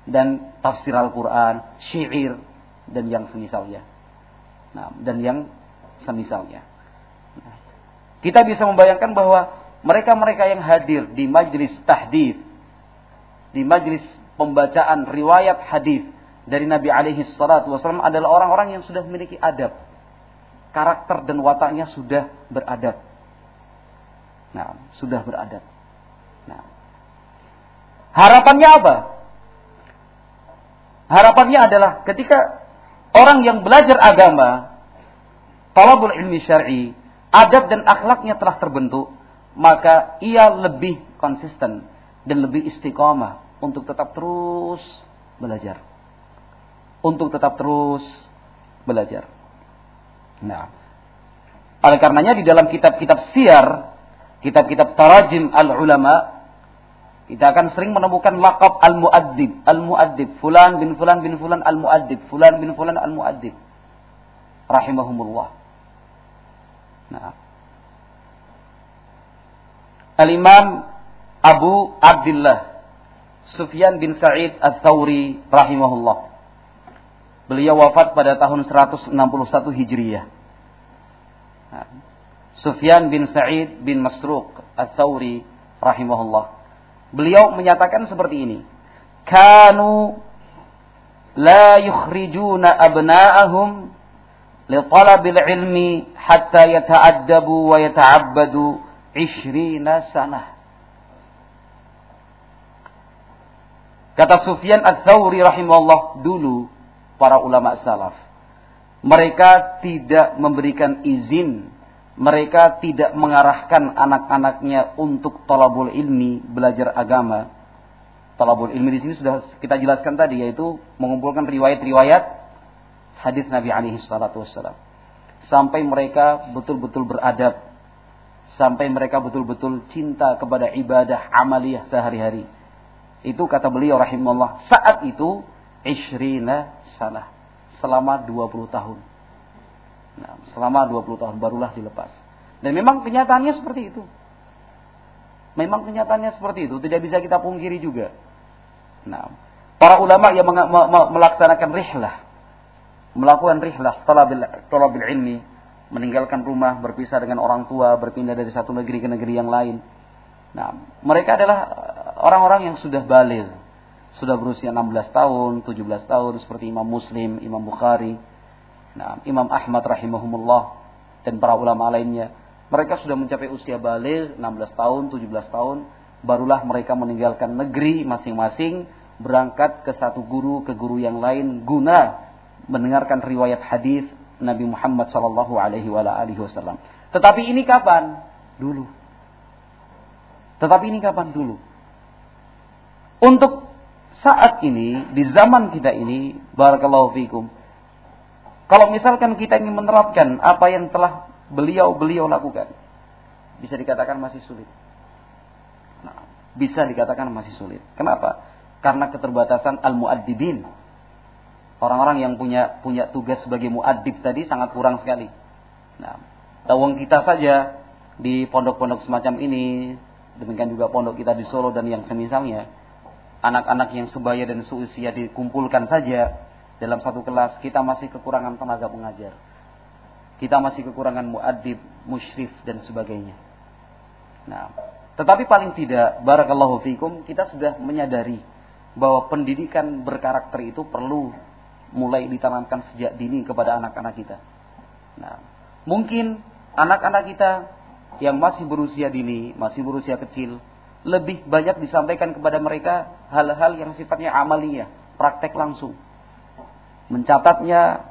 dan tafsir Al-Quran, syair, dan yang semisalnya. Nah, dan yang semisalnya. Nah, kita bisa membayangkan bahwa mereka-mereka yang hadir di majlis tahdits, di majlis pembacaan riwayat hadis dari Nabi alaihi salatu wasallam adalah orang-orang yang sudah memiliki adab. Karakter dan wataknya sudah beradab. Nah, sudah beradab. Nah, harapannya apa? Harapannya adalah ketika orang yang belajar agama, talabul ilmi syar'i, adab dan akhlaknya telah terbentuk, maka ia lebih konsisten dan lebih istiqamah untuk tetap terus belajar. Untuk tetap terus belajar. Nah, oleh karenanya di dalam kitab-kitab siyar, kitab-kitab tarajim al-ulama, kita akan sering menemukan laqab al-mu'addib, al-mu'addib, fulan bin fulan bin fulan al-mu'addib, fulan bin fulan al-mu'addib, rahimahumullah. Nah, Al-Imam Abu Abdullah Sufyan bin Sa'id Ats-Tsauri rahimahullah. Beliau wafat pada tahun seratus enam puluh satu Hijriyah. Nah, Sufyan bin Sa'id bin Masruq Ats-Tsauri rahimahullah. Beliau menyatakan seperti ini. Kanu la yukhrijuna abna'ahum li talabil ilmi hatta yata'addabu wa yata'abbadu ishrina sanah. Kata Sufyan Ats-Tsauri rahimahullah, dulu para ulama salaf, mereka tidak memberikan izin, mereka tidak mengarahkan anak-anaknya untuk talabul ilmi, belajar agama. Talabul ilmi di sini sudah kita jelaskan tadi, yaitu mengumpulkan riwayat-riwayat hadis Nabi alaihi salatu wassalam. Sampai mereka betul-betul beradab, sampai mereka betul-betul cinta kepada ibadah amaliyah sehari-hari. Itu kata beliau rahimahullah, saat itu ishrina sanah, selama dua puluh tahun. Nah, selama dua puluh tahun barulah dilepas. Dan memang kenyataannya seperti itu. Memang kenyataannya seperti itu, tidak bisa kita pungkiri juga. Nah, para ulama yang meng- me- me- melaksanakan rihlah, melakukan rihlah talabil talabil ilmi, meninggalkan rumah, berpisah dengan orang tua, berpindah dari satu negeri ke negeri yang lain. Nah, mereka adalah orang-orang yang sudah baligh, sudah berusia enam belas tahun, tujuh belas tahun, seperti Imam Muslim, Imam Bukhari, nah, Imam Ahmad rahimahumullah, dan para ulama lainnya. Mereka sudah mencapai usia baligh, enam belas tahun, tujuh belas tahun, barulah mereka meninggalkan negeri masing-masing, berangkat ke satu guru, ke guru yang lain, guna mendengarkan riwayat hadis Nabi Muhammad sallallahu alaihi wasallam. Tetapi ini kapan? Dulu. Tetapi ini kapan? Dulu. Untuk saat ini, di zaman kita ini, barakallahu fikum, kalau misalkan kita ingin menerapkan apa yang telah beliau-beliau lakukan, bisa dikatakan masih sulit. Nah, bisa dikatakan masih sulit. Kenapa? Karena keterbatasan al-mu'addibin. Orang-orang yang punya punya tugas sebagai mu'addib tadi sangat kurang sekali. Nah, tawang kita saja di pondok-pondok semacam ini, demikian juga pondok kita di Solo dan yang semisalnya, anak-anak yang sebaya dan seusia dikumpulkan saja dalam satu kelas, kita masih kekurangan tenaga pengajar. Kita masih kekurangan mu'addib, musyrif dan sebagainya. Nah, tetapi paling tidak, barakallahu fikum, kita sudah menyadari bahwa pendidikan berkarakter itu perlu mulai ditanamkan sejak dini kepada anak-anak kita. Nah, mungkin anak-anak kita yang masih berusia dini, masih berusia kecil, lebih banyak disampaikan kepada mereka hal-hal yang sifatnya amaliyah, praktek langsung. Mencatatnya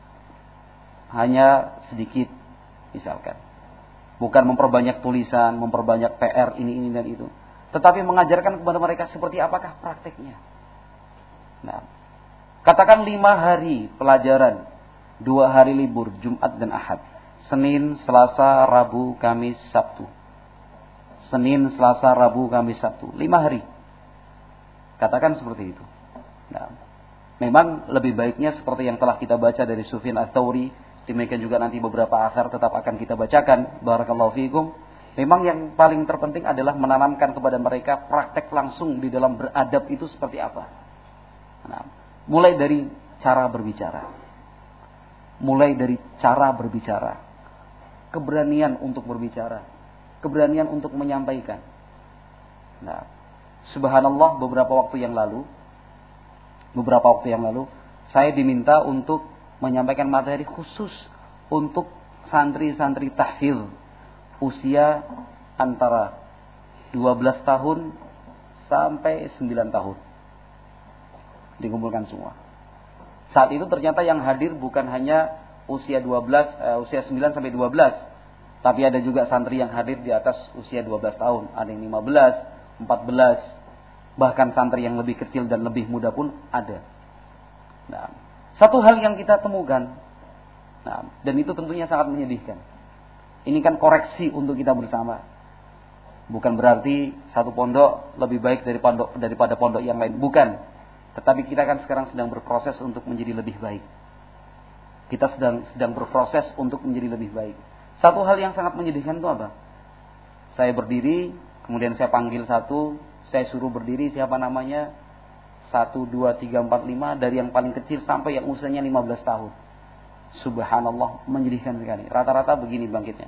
hanya sedikit, misalkan. Bukan memperbanyak tulisan, memperbanyak P R ini, ini, dan itu. Tetapi mengajarkan kepada mereka seperti apakah prakteknya. Nah, katakan lima hari pelajaran, dua hari libur, Jumat dan Ahad. Senin, Selasa, Rabu, Kamis, Sabtu. Senin, Selasa, Rabu, Kamis, Sabtu. Lima hari. Katakan seperti itu. Nah, memang lebih baiknya seperti yang telah kita baca dari Sufyan Ats-Tsauri, demikian juga nanti beberapa asar tetap akan kita bacakan. Barakallahu fiikum. Memang yang paling terpenting adalah menanamkan kepada mereka praktek langsung di dalam beradab itu seperti apa. Nah, mulai dari cara berbicara. Mulai dari cara berbicara. Keberanian untuk berbicara. Keberanian untuk menyampaikan. Nah, subhanallah beberapa waktu yang lalu, beberapa waktu yang lalu, saya diminta untuk menyampaikan materi khusus untuk santri-santri tahfidz usia antara dua belas tahun sampai sembilan tahun. Dikumpulkan semua. Saat itu ternyata yang hadir bukan hanya usia dua belas, uh, usia sembilan sampai dua belas, tapi ada juga santri yang hadir di atas usia dua belas tahun, ada yang lima belas, empat belas, bahkan santri yang lebih kecil dan lebih muda pun ada. Nah, satu hal yang kita temukan, nah, dan itu tentunya sangat menyedihkan. Ini kan koreksi untuk kita bersama. Bukan berarti satu pondok lebih baik dari pondok, daripada pondok yang lain. Bukan. Tetapi kita kan sekarang sedang berproses untuk menjadi lebih baik. Kita sedang sedang berproses untuk menjadi lebih baik. Satu hal yang sangat menyedihkan itu apa? Saya berdiri, kemudian saya panggil satu, saya suruh berdiri siapa namanya, satu, dua, tiga, empat, lima, dari yang paling kecil sampai yang usianya lima belas tahun. Subhanallah, menyedihkan sekali. Rata-rata begini bangkitnya.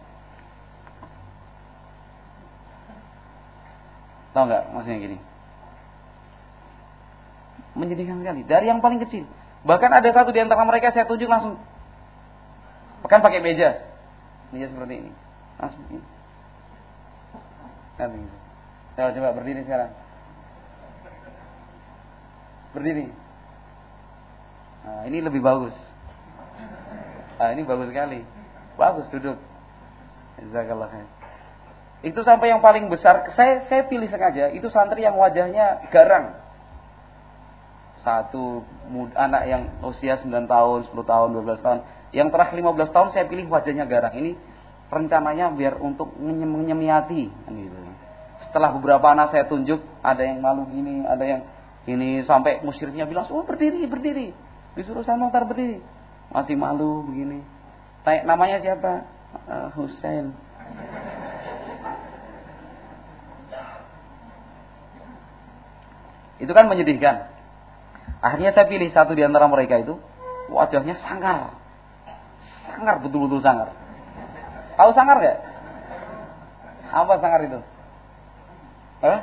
Tahu nggak maksudnya gini? Menyedihkan sekali. Dari yang paling kecil. Bahkan ada satu di antara mereka saya tunjuk langsung. Bahkan pakai meja. Meja seperti ini. Langsung begini. Nah, begini. Saya coba berdiri sekarang. Berdiri. Nah, ini lebih bagus. Nah, ini bagus sekali. Bagus duduk. Jazakallah khair. Itu sampai yang paling besar, saya saya pilih sengaja, itu santri yang wajahnya garang. Satu muda, anak yang usia sembilan tahun, sepuluh tahun, dua belas tahun. Yang terakhir lima belas tahun saya pilih wajahnya garang. Ini rencananya biar untuk menyemangati gitu. Setelah beberapa anak saya tunjuk, ada yang malu gini, ada yang ini, sampai musyiriknya bilang, "Oh, berdiri, berdiri." Disuruh sama ntar berdiri. Masih malu begini. Tanya namanya siapa? Uh, Husain. Itu kan menyedihkan. Akhirnya saya pilih satu di antara mereka itu, wajahnya sangar. Sangar, betul-betul sangar. Tahu sangar gak? Apa sangar itu? Eh?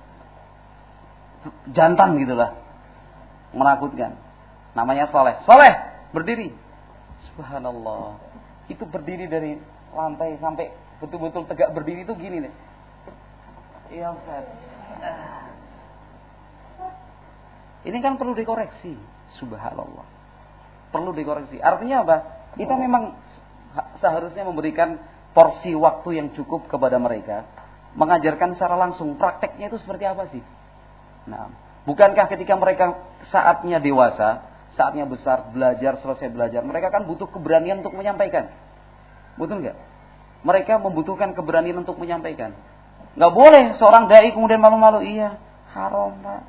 Jantan gitulah. Menakutkan. Namanya Soleh. Soleh, berdiri. Subhanallah. Itu berdiri dari lantai sampai betul-betul tegak berdiri itu gini nih. Iya Ustaz. Ini kan perlu dikoreksi. Subhanallah. Perlu dikoreksi. Artinya apa? Kita memang seharusnya memberikan porsi waktu yang cukup kepada mereka. Mengajarkan secara langsung. Prakteknya itu seperti apa sih? Nah, bukankah ketika mereka saatnya dewasa, saatnya besar, belajar, selesai belajar, mereka kan butuh keberanian untuk menyampaikan. Betul nggak? Mereka membutuhkan keberanian untuk menyampaikan. Nggak boleh seorang dai kemudian malu-malu. Iya, haram Pak.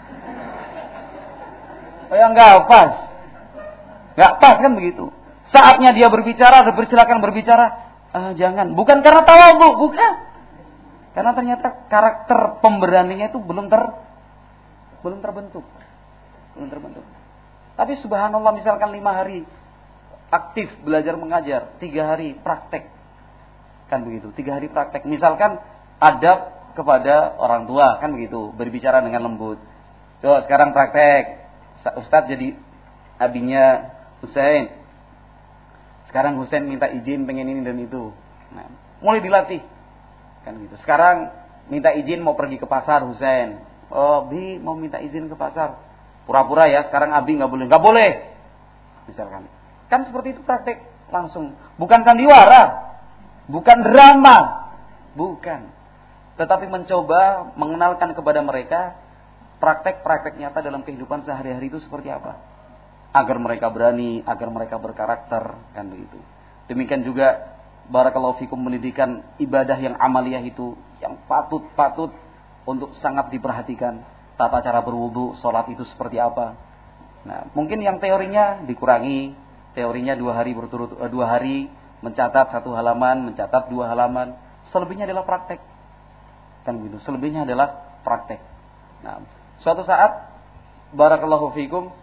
Oh ya, nggak pas. Nggak pas kan begitu. Saatnya dia berbicara, bersilakan berbicara. Uh, jangan. Bukan karena tawadhu, bukan. Karena ternyata karakter pemberaninya itu belum ter belum terbentuk. Belum terbentuk. Tapi subhanallah, misalkan lima hari aktif belajar mengajar, tiga hari praktek. Kan begitu, tiga hari praktek. Misalkan adab kepada orang tua, kan begitu. Berbicara dengan lembut. Coba sekarang praktek. Ustadz jadi abinya Husain. Sekarang Husain minta izin pengen ini dan itu. Nah, mulai dilatih. Kan gitu. Sekarang minta izin mau pergi ke pasar Husain. Oh, Bi mau minta izin ke pasar. Pura-pura ya, sekarang Abi nggak boleh. Nggak boleh. Misalkan. Kan seperti itu praktek langsung. Bukan sandiwara. Bukan drama. Bukan. Tetapi mencoba mengenalkan kepada mereka praktek-praktek nyata dalam kehidupan sehari-hari itu seperti apa. Agar mereka berani, agar mereka berkarakter, kan begitu. Demikian juga barakallahu fikum pendidikan ibadah yang amaliyah itu yang patut-patut untuk sangat diperhatikan. Tata cara berwudu, sholat itu seperti apa. Nah, mungkin yang teorinya dikurangi, teorinya dua hari berturut dua hari mencatat satu halaman, mencatat dua halaman. Selebihnya adalah praktek, kan begitu. Selebihnya adalah praktek. Nah, suatu saat barakallahu fikum,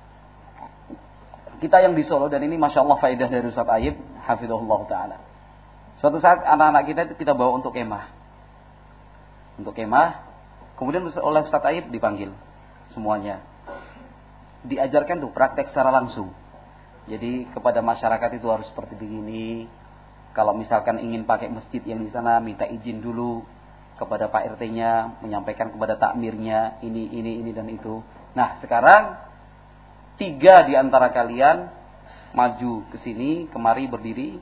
kita yang di Solo, dan ini masya Allah faedah dari Ustaz Aib, hafizahullah ta'ala. Suatu saat anak-anak kita itu kita bawa untuk kemah. Untuk kemah, kemudian oleh Ustaz Aib dipanggil semuanya. Diajarkan tuh praktek secara langsung. Jadi kepada masyarakat itu harus seperti begini. Kalau misalkan ingin pakai masjid yang di sana, minta izin dulu kepada Pak R T-nya, menyampaikan kepada takmirnya, ini, ini, ini, dan itu. Nah, sekarang tiga di antara kalian maju ke sini, kemari berdiri,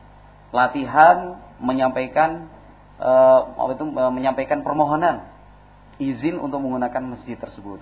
latihan menyampaikan uh, itu uh, menyampaikan permohonan izin untuk menggunakan masjid tersebut.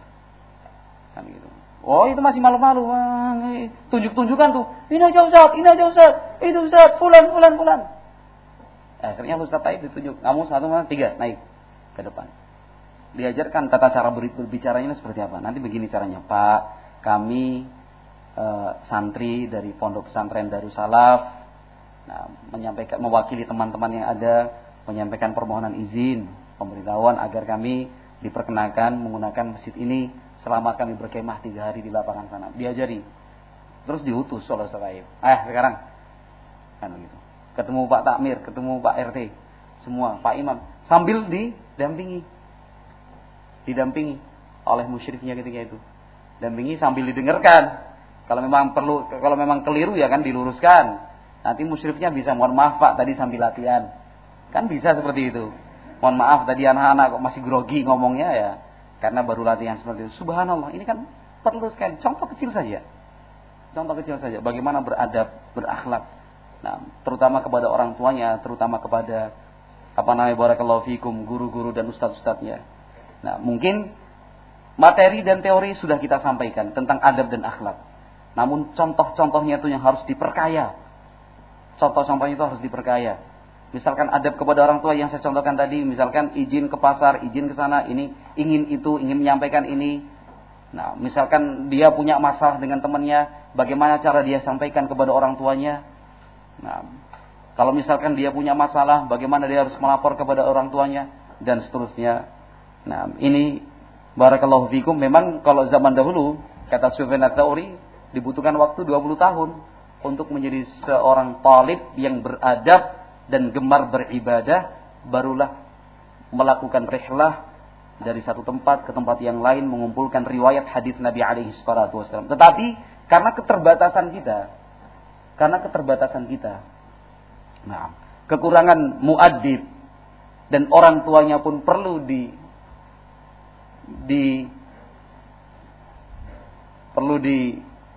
Kan gitu. Oh, itu masih malu-malu. Tunjuk-tunjukkan tuh. Ini aja Ustaz, ini aja Ustaz, itu Ustaz, fulan, fulan, fulan. Akhirnya Ustaz Taib ditunjuk. Kamu satu, tiga, naik ke depan. Diajarkan tata cara berbicaranya seperti apa. Nanti begini caranya, Pak. Kami e, santri dari Pondok Pesantren Darussalaf, nah, menyampaikan mewakili teman-teman yang ada, menyampaikan permohonan izin pemberitahuan agar kami diperkenakan menggunakan masjid ini selama kami berkemah tiga hari di lapangan sana. Diajari, terus diutus oleh Ustaz Aib. Eh sekarang kan begitu. Ketemu Pak Takmir, ketemu Pak R T, semua Pak Imam, sambil didampingi, didampingi oleh musyrifnya ketika itu. Dampingi sambil didengarkan. Kalau memang perlu, kalau memang keliru ya kan diluruskan. Nanti musyrifnya bisa, mohon maaf Pak, tadi sambil latihan. Kan bisa seperti itu. Mohon maaf tadi anak-anak kok masih grogi ngomongnya ya, karena baru latihan seperti itu. Subhanallah, ini kan perlu sekali. Contoh kecil saja. Contoh kecil saja. Bagaimana beradab, berakhlak. Nah, terutama kepada orang tuanya, terutama kepada apa namanya barakallahu fikum, guru-guru dan ustaz-ustaznya. Nah, mungkin materi dan teori sudah kita sampaikan tentang adab dan akhlak. Namun contoh-contohnya itu yang harus diperkaya. Contoh-contohnya itu harus diperkaya. Misalkan adab kepada orang tua yang saya contohkan tadi, misalkan izin ke pasar, izin ke sana, ini ingin itu, ingin menyampaikan ini. Nah, misalkan dia punya masalah dengan temannya, bagaimana cara dia sampaikan kepada orang tuanya. Nah, kalau misalkan dia punya masalah, bagaimana dia harus melapor kepada orang tuanya, dan seterusnya. Nah, ini barakallahu fikum, memang kalau zaman dahulu, kata Sufyan Ats-Tsauri, dibutuhkan waktu dua puluh tahun untuk menjadi seorang talib yang beradab dan gemar beribadah, barulah melakukan rihlah dari satu tempat ke tempat yang lain, mengumpulkan riwayat hadis Nabi alaihi salatu wasallam. Tetapi karena keterbatasan kita, karena keterbatasan kita, nah, kekurangan muaddib, dan orang tuanya pun perlu di di perlu di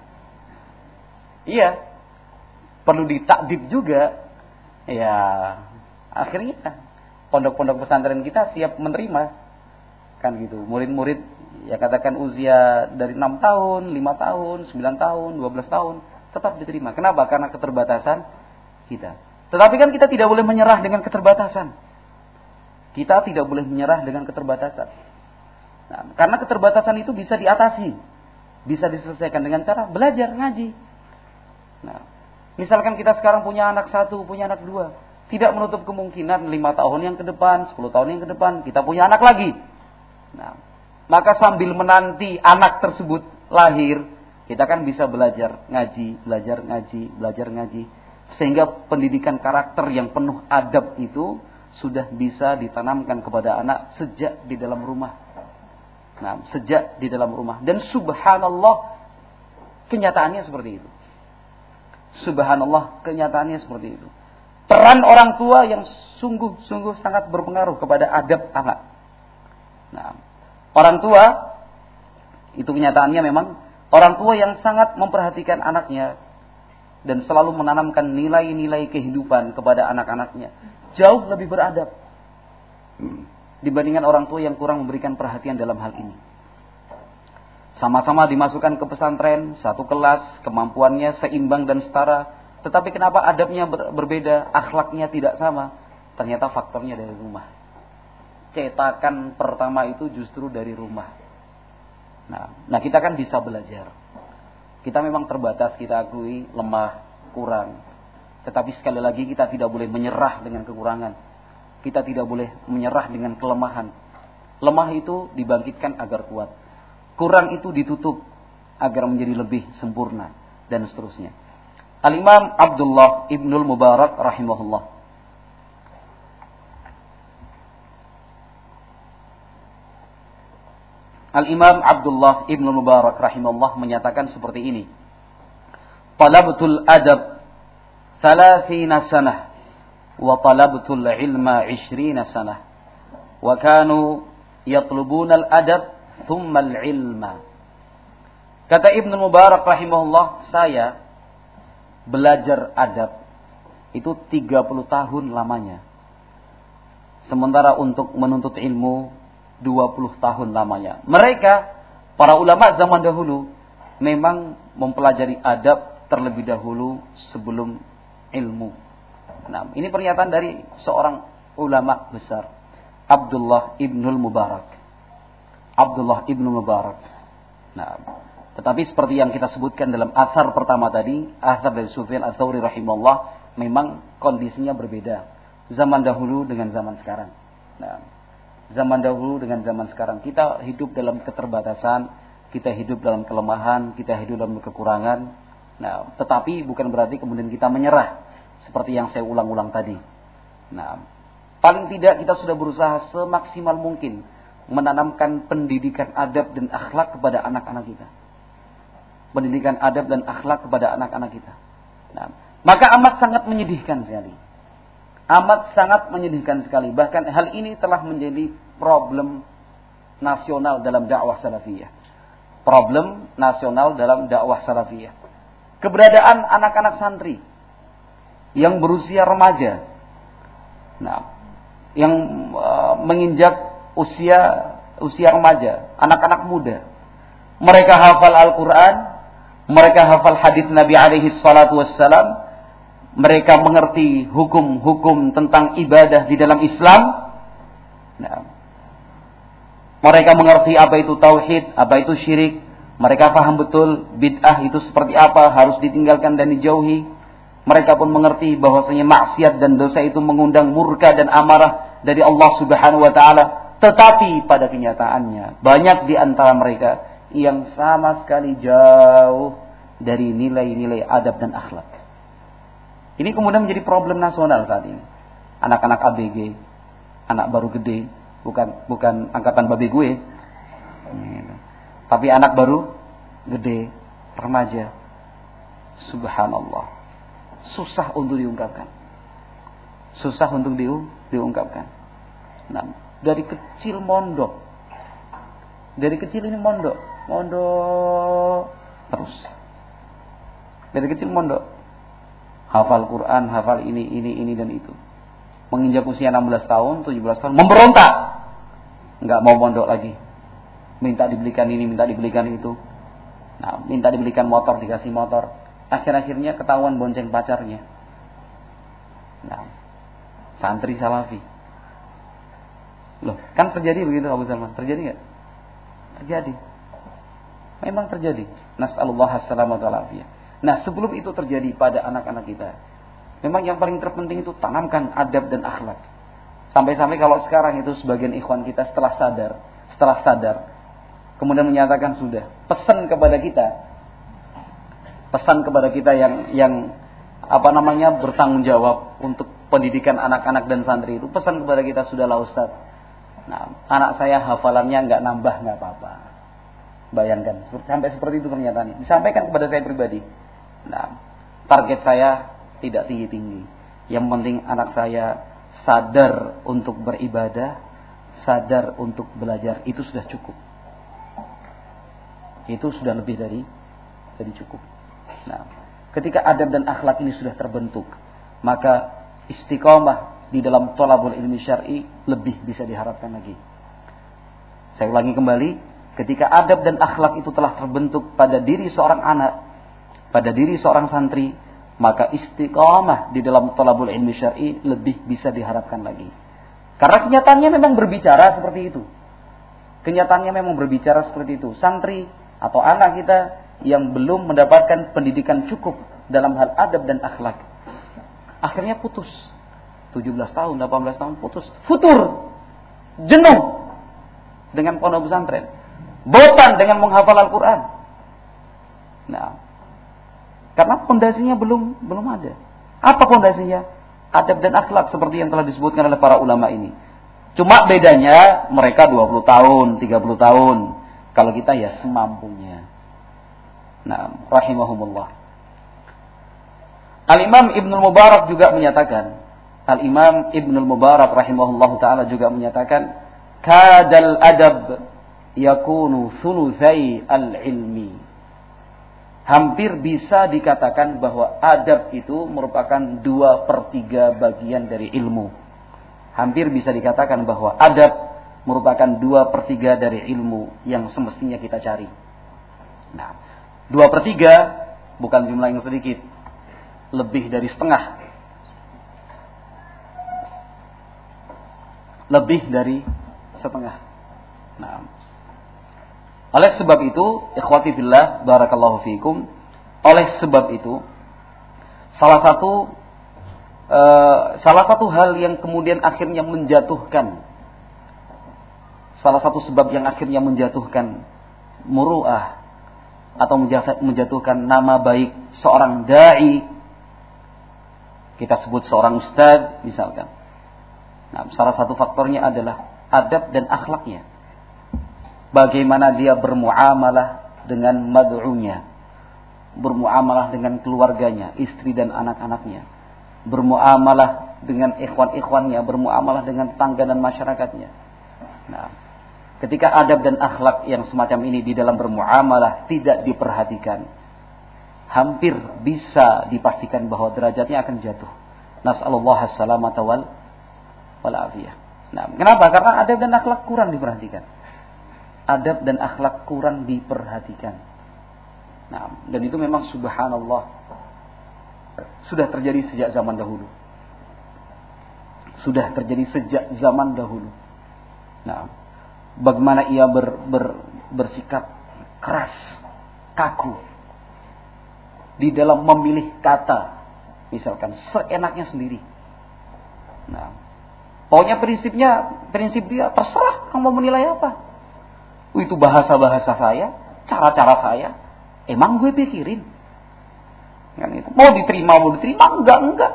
iya perlu ditakdib juga ya, akhirnya pondok-pondok pesantren kita siap menerima kan gitu murid-murid ya, katakan usia dari enam tahun, lima tahun, sembilan tahun, dua belas tahun tetap diterima. Kenapa? Karena keterbatasan kita. Tetapi kan kita tidak boleh menyerah dengan keterbatasan. Kita tidak boleh menyerah dengan keterbatasan. Nah, karena keterbatasan itu bisa diatasi, bisa diselesaikan dengan cara belajar ngaji. Nah, misalkan kita sekarang punya anak satu, punya anak dua, tidak menutup kemungkinan lima tahun yang ke depan, sepuluh tahun yang ke depan kita punya anak lagi. Nah, maka sambil menanti anak tersebut lahir, kita kan bisa belajar ngaji, belajar ngaji, belajar ngaji, sehingga pendidikan karakter yang penuh adab itu sudah bisa ditanamkan kepada anak sejak di dalam rumah. Nah, sejak di dalam rumah. Dan subhanallah, kenyataannya seperti itu. Subhanallah, kenyataannya seperti itu. Peran orang tua yang sungguh-sungguh sangat berpengaruh kepada adab anak. Nah, orang tua, itu kenyataannya memang, orang tua yang sangat memperhatikan anaknya, dan selalu menanamkan nilai-nilai kehidupan kepada anak-anaknya, jauh lebih beradab. Hmm. Dibandingkan orang tua yang kurang memberikan perhatian dalam hal ini. Sama-sama dimasukkan ke pesantren, satu kelas, kemampuannya seimbang dan setara. Tetapi kenapa adabnya ber- berbeda, akhlaknya tidak sama? Ternyata faktornya dari rumah. Cetakan pertama itu justru dari rumah. Nah, nah kita kan bisa belajar. Kita memang terbatas, kita akui, lemah, kurang. Tetapi sekali lagi kita tidak boleh menyerah dengan kekurangan. Kita tidak boleh menyerah dengan kelemahan. Lemah itu dibangkitkan agar kuat. kurang itu ditutup agar menjadi lebih sempurna dan seterusnya. Al-Imam Abdullah Ibnul Mubarak rahimahullah, Al-Imam Abdullah Ibnul Mubarak rahimahullah menyatakan seperti ini. Talabtul adab thalathina sanah wa talabtul ilma ishrina sanah wa kanu yatlubuna al-adab thumma al-ilma. Kata Ibnu Mubarak rahimahullah, saya belajar adab itu tiga puluh tahun lamanya. Sementara untuk menuntut ilmu dua puluh tahun lamanya. Mereka, para ulama zaman dahulu, memang mempelajari adab terlebih dahulu sebelum ilmu. Nah, ini pernyataan dari seorang ulama besar, Abdullah Ibnul Mubarak. Abdullah Ibnul Mubarak. Nah, tetapi seperti yang kita sebutkan dalam athar pertama tadi, athar dari Sufyan Ats-Tsauri rahimahullah, memang kondisinya berbeda. Zaman dahulu dengan zaman sekarang. Nah, zaman dahulu dengan zaman sekarang, kita hidup dalam keterbatasan, kita hidup dalam kelemahan, kita hidup dalam kekurangan. Nah, tetapi bukan berarti kemudian kita menyerah seperti yang saya ulang-ulang tadi. Nah, paling tidak kita sudah berusaha semaksimal mungkin menanamkan pendidikan adab dan akhlak kepada anak-anak kita. Pendidikan adab dan akhlak kepada anak-anak kita. Nah, maka amat sangat menyedihkan sekali. Amat sangat menyedihkan sekali. Bahkan hal ini telah menjadi problem nasional dalam dakwah salafiyah. Problem nasional dalam dakwah salafiyah. Keberadaan anak-anak santri yang berusia remaja, nah, yang uh, menginjak usia usia remaja, anak-anak muda. Mereka hafal Al-Quran, mereka hafal hadis Nabi alaihi salatu wassalam, mereka mengerti hukum-hukum tentang ibadah di dalam Islam. Nah, mereka mengerti apa itu tauhid, apa itu syirik. Mereka paham betul bid'ah itu seperti apa, harus ditinggalkan dan dijauhi. Mereka pun mengerti bahwasanya maksiat dan dosa itu mengundang murka dan amarah dari Allah Subhanahu wa taala. Tetapi pada kenyataannya banyak di antara mereka yang sama sekali jauh dari nilai-nilai adab dan akhlak. Ini kemudian menjadi problem nasional saat ini. Anak-anak A B G, anak baru gede, bukan bukan angkatan babe gue. Tapi anak baru gede, remaja. Subhanallah. Susah untuk diungkapkan. Susah untuk diu, diungkapkan. Nah, dari kecil mondok. Dari kecil ini mondok, mondok terus. Dari kecil mondok. Hafal Quran, hafal ini, ini, ini dan itu. Menginjak usia enam belas tahun, tujuh belas tahun, memberontak. Enggak mau mondok lagi. Minta dibelikan ini, minta dibelikan itu. Nah, minta dibelikan motor, dikasih motor. Akhir-akhirnya ketahuan bonceng pacarnya. Nah, santri salafi. Loh, kan terjadi begitu Abu Salman? Terjadi enggak? Terjadi. Memang terjadi. Nas'alullah as-salamata wal afiyah. Nah, sebelum itu terjadi pada anak-anak kita, memang yang paling terpenting itu tanamkan adab dan akhlak. Sampai-sampai kalau sekarang itu sebagian ikhwan kita setelah sadar, setelah sadar, kemudian menyatakan sudah, pesan kepada kita, pesan kepada kita yang yang apa namanya bertanggung jawab untuk pendidikan anak-anak dan santri itu, pesan kepada kita, sudahlah Ustaz. Nah, anak saya hafalannya nggak nambah nggak apa-apa. Bayangkan, sampai seperti itu pernyataannya. Disampaikan kepada saya pribadi. Nah, target saya tidak tinggi-tinggi. Yang penting anak saya sadar untuk beribadah, sadar untuk belajar, itu sudah cukup. Itu sudah lebih dari dari cukup. Nah, ketika adab dan akhlak ini sudah terbentuk, maka istiqomah di dalam thalabul ilmi syar'i lebih bisa diharapkan lagi. Saya ulangi kembali, ketika adab dan akhlak itu telah terbentuk pada diri seorang anak, pada diri seorang santri, maka istiqamah di dalam thalabul ilmi syar'i lebih bisa diharapkan lagi. Karena kenyataannya memang berbicara seperti itu. Kenyataannya memang berbicara seperti itu. Santri atau anak kita yang belum mendapatkan pendidikan cukup dalam hal adab dan akhlak, akhirnya putus. tujuh belas tahun, delapan belas tahun putus. Futur. Jenuh dengan pondok pesantren. bosan dengan menghafal Al-Quran. Nah, karena fondasinya belum belum ada. Apa fondasinya? Adab dan akhlak seperti yang telah disebutkan oleh para ulama ini. Cuma bedanya mereka dua puluh tahun, tiga puluh tahun. Kalau kita ya semampunya. Nah, rahimahumullah. Al-Imam Ibnul Mubarak juga menyatakan, Al-Imam Ibnul Mubarak rahimahullah ta'ala juga menyatakan, kadal adab yakunu thuluthai al-ilmi. Hampir bisa dikatakan bahwa adab itu merupakan dua per tiga bagian dari ilmu. Hampir bisa dikatakan bahwa adab merupakan dua per tiga dari ilmu yang semestinya kita cari. Nah, dua per tiga bukan jumlah yang sedikit. Lebih dari setengah. Lebih dari setengah. Nah, oleh sebab itu, ikhwati fillah, barakallahu fiikum, oleh sebab itu, salah satu uh, salah satu hal yang kemudian akhirnya menjatuhkan, salah satu sebab yang akhirnya menjatuhkan muru'ah atau menjatuhkan nama baik seorang dai, kita sebut seorang ustaz misalkan. Nah, salah satu faktornya adalah adab dan akhlaknya. Bagaimana dia bermuamalah dengan mad'unya, bermuamalah dengan keluarganya, istri dan anak-anaknya, bermuamalah dengan ikhwan-ikhwannya, bermuamalah dengan tetangga dan masyarakatnya. Nah, ketika adab dan akhlak yang semacam ini di dalam bermuamalah tidak diperhatikan, hampir bisa dipastikan bahwa derajatnya akan jatuh. Nas'alullah as-salamata wal afiyah. Nah, kenapa? Karena adab dan akhlak kurang diperhatikan. Adab dan akhlak kurang diperhatikan. Nah, dan itu memang subhanallah sudah terjadi sejak zaman dahulu. Sudah terjadi sejak zaman dahulu. Nah, bagaimana ia ber, ber, bersikap keras, kaku di dalam memilih kata, misalkan seenaknya sendiri. Nah, pokoknya prinsipnya, prinsip dia terserah kamu mau menilai apa. Itu bahasa-bahasa saya, cara-cara saya, emang gue pikirin. Kan itu. Mau diterima, mau diterima, enggak, enggak.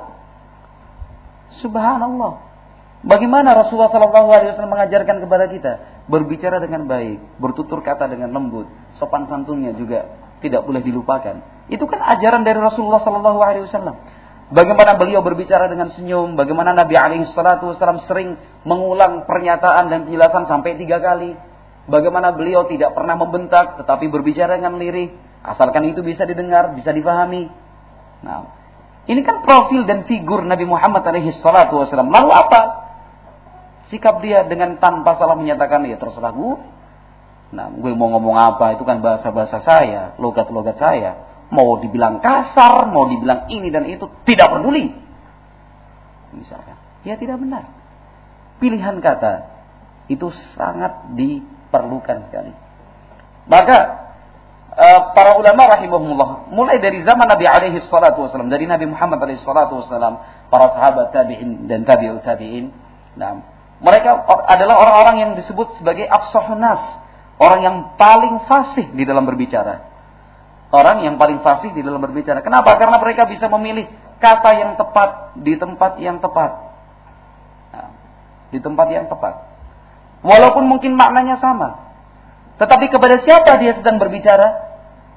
Subhanallah. Bagaimana Rasulullah shallallahu alaihi wasallam mengajarkan kepada kita berbicara dengan baik, bertutur kata dengan lembut, sopan santunnya juga tidak boleh dilupakan. Itu kan ajaran dari Rasulullah shallallahu alaihi wasallam. Bagaimana beliau berbicara dengan senyum, bagaimana Nabi alaihi salatu wasallam sering mengulang pernyataan dan penjelasan sampai tiga kali. Bagaimana beliau tidak pernah membentak, tetapi berbicara dengan lirih, asalkan itu bisa didengar, bisa difahami. Nah, ini kan profil dan figur Nabi Muhammad alaihi salatu wasallam. Lalu apa sikap dia dengan tanpa salah menyatakan, ya terserah gue. Nah, gue mau ngomong apa, itu kan bahasa-bahasa saya, logat-logat saya. Mau dibilang kasar, mau dibilang ini dan itu, tidak peduli. Misalkan, ya tidak benar. Pilihan kata itu sangat diperlukan sekali. Maka uh, para ulama rahimahumullah, mulai dari zaman Nabi alaihi salatu wasallam, dari Nabi Muhammad alaihi salatu wasallam, para sahabat tabi'in dan tabi'ut tabi'in, nah, mereka adalah orang-orang yang disebut sebagai afsahun nas, orang yang paling fasih di dalam berbicara. Orang yang paling fasih di dalam berbicara. Kenapa? Karena mereka bisa memilih kata yang tepat di tempat yang tepat. Nah, di tempat yang tepat. Walaupun mungkin maknanya sama. Tetapi kepada siapa dia sedang berbicara?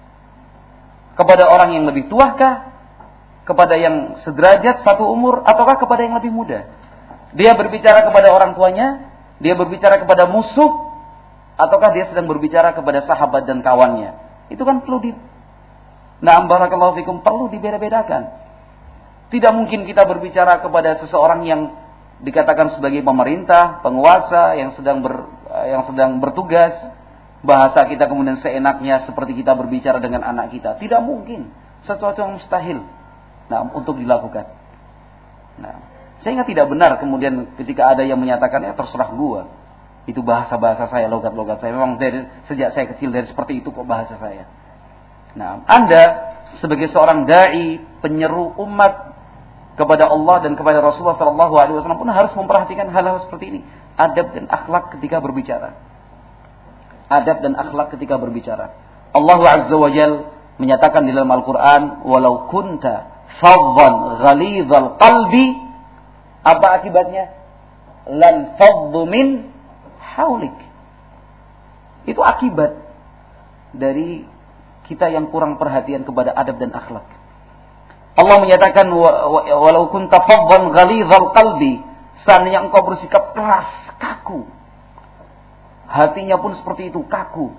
Kepada orang yang lebih tuakah? Kepada yang sederajat satu umur? Ataukah kepada yang lebih muda? Dia berbicara kepada orang tuanya? Dia berbicara kepada musuh? Ataukah dia sedang berbicara kepada sahabat dan kawannya? Itu kan perlu di Na'am barakallahu fikum, perlu dibeda-bedakan. Tidak mungkin kita berbicara kepada seseorang yang dikatakan sebagai pemerintah, penguasa yang sedang ber, yang sedang bertugas, bahasa kita kemudian seenaknya seperti kita berbicara dengan anak kita. Tidak mungkin, sesuatu yang mustahil. Nah, untuk dilakukan. Nah, sehingga tidak benar kemudian ketika ada yang menyatakan, ya terserah gua. Itu bahasa-bahasa saya, logat-logat saya. Memang dari sejak saya kecil dari seperti itu kok bahasa saya. Nah, Anda sebagai seorang dai, penyeru umat kepada Allah dan kepada Rasulullah sallallahu alaihi wasallam pun harus memperhatikan hal-hal seperti ini, adab dan akhlak ketika berbicara. adab dan akhlak ketika berbicara. Allah Azza wa Jalla menyatakan di dalam Al-Qur'an, "Walau kunta faddan ghalidhal qalbi," apa akibatnya? "Lan faddu min haulik." Itu akibat dari kita yang kurang perhatian kepada adab dan akhlak. Allah menyatakan, "Walau kunta faddan ghalidhal qalbi," seandainya engkau bersikap keras, kaku, hatinya pun seperti itu, kaku.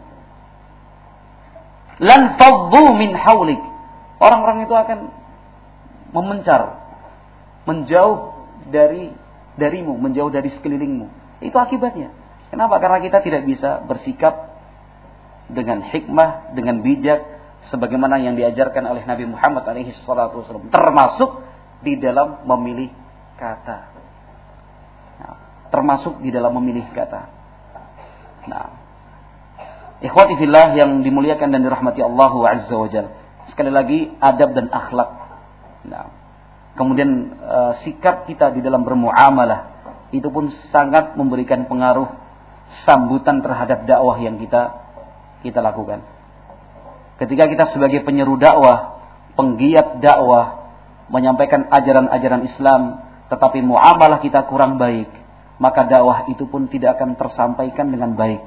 "Lan faddu min haulik." Orang-orang itu akan memencar, menjauh dari darimu, menjauh dari sekelilingmu. Itu akibatnya. Kenapa? Karena kita tidak bisa bersikap dengan hikmah, dengan bijak, sebagaimana yang diajarkan oleh Nabi Muhammad alaihi salatu wasallam, termasuk di dalam memilih kata. Nah, termasuk di dalam memilih kata. Nah, ikhwati fillah yang dimuliakan dan dirahmati Allah Azza wa Jalla. Sekali lagi, adab dan akhlak. Nah, kemudian uh, sikap kita di dalam bermuamalah itu pun sangat memberikan pengaruh sambutan terhadap dakwah yang kita kita lakukan. Ketika kita sebagai penyeru dakwah, penggiat dakwah, menyampaikan ajaran-ajaran Islam, tetapi muamalah kita kurang baik, maka dakwah itu pun tidak akan tersampaikan dengan baik.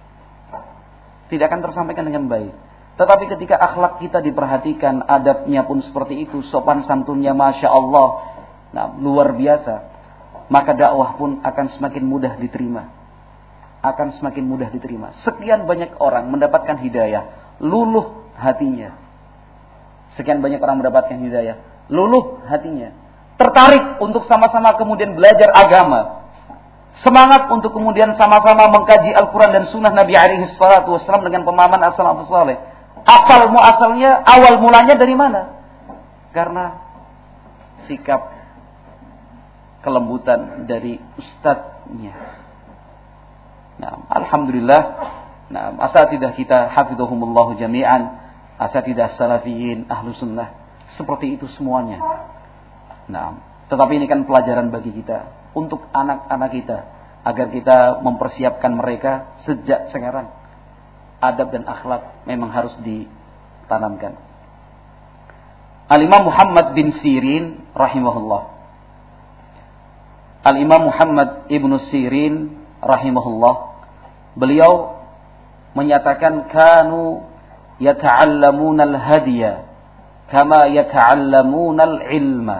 Tidak akan tersampaikan dengan baik. Tetapi ketika akhlak kita diperhatikan, adabnya pun seperti itu, sopan santunnya Masya Allah, nah, luar biasa, maka dakwah pun akan semakin mudah diterima. Akan semakin mudah diterima. Sekian banyak orang mendapatkan hidayah, luluh hatinya. Sekian banyak orang mendapatkan hidayah, luluh hatinya. Tertarik untuk sama-sama kemudian belajar agama. Semangat untuk kemudian sama-sama mengkaji Al-Quran dan Sunnah Nabi alaihi salatu wassalam dengan pemahaman as-salafus saleh. Asal muasalnya, awal mulanya dari mana? Karena sikap kelembutan dari ustadznya. Nah, alhamdulillah, nah, asatidah kita hafidhahumullah jami'an, asatidah salafiyin, ahlu sunnah, seperti itu semuanya. Nah, tetapi ini kan pelajaran bagi kita, untuk anak-anak kita, agar kita mempersiapkan mereka sejak sekarang. Adab dan akhlak memang harus ditanamkan. Al-Imam Muhammad bin Sirin rahimahullah. Al-Imam Muhammad ibnu Sirin rahimahullah, beliau menyatakan, kanu yata'allamuna al-hadiya kama yata'allamuna al-ilma.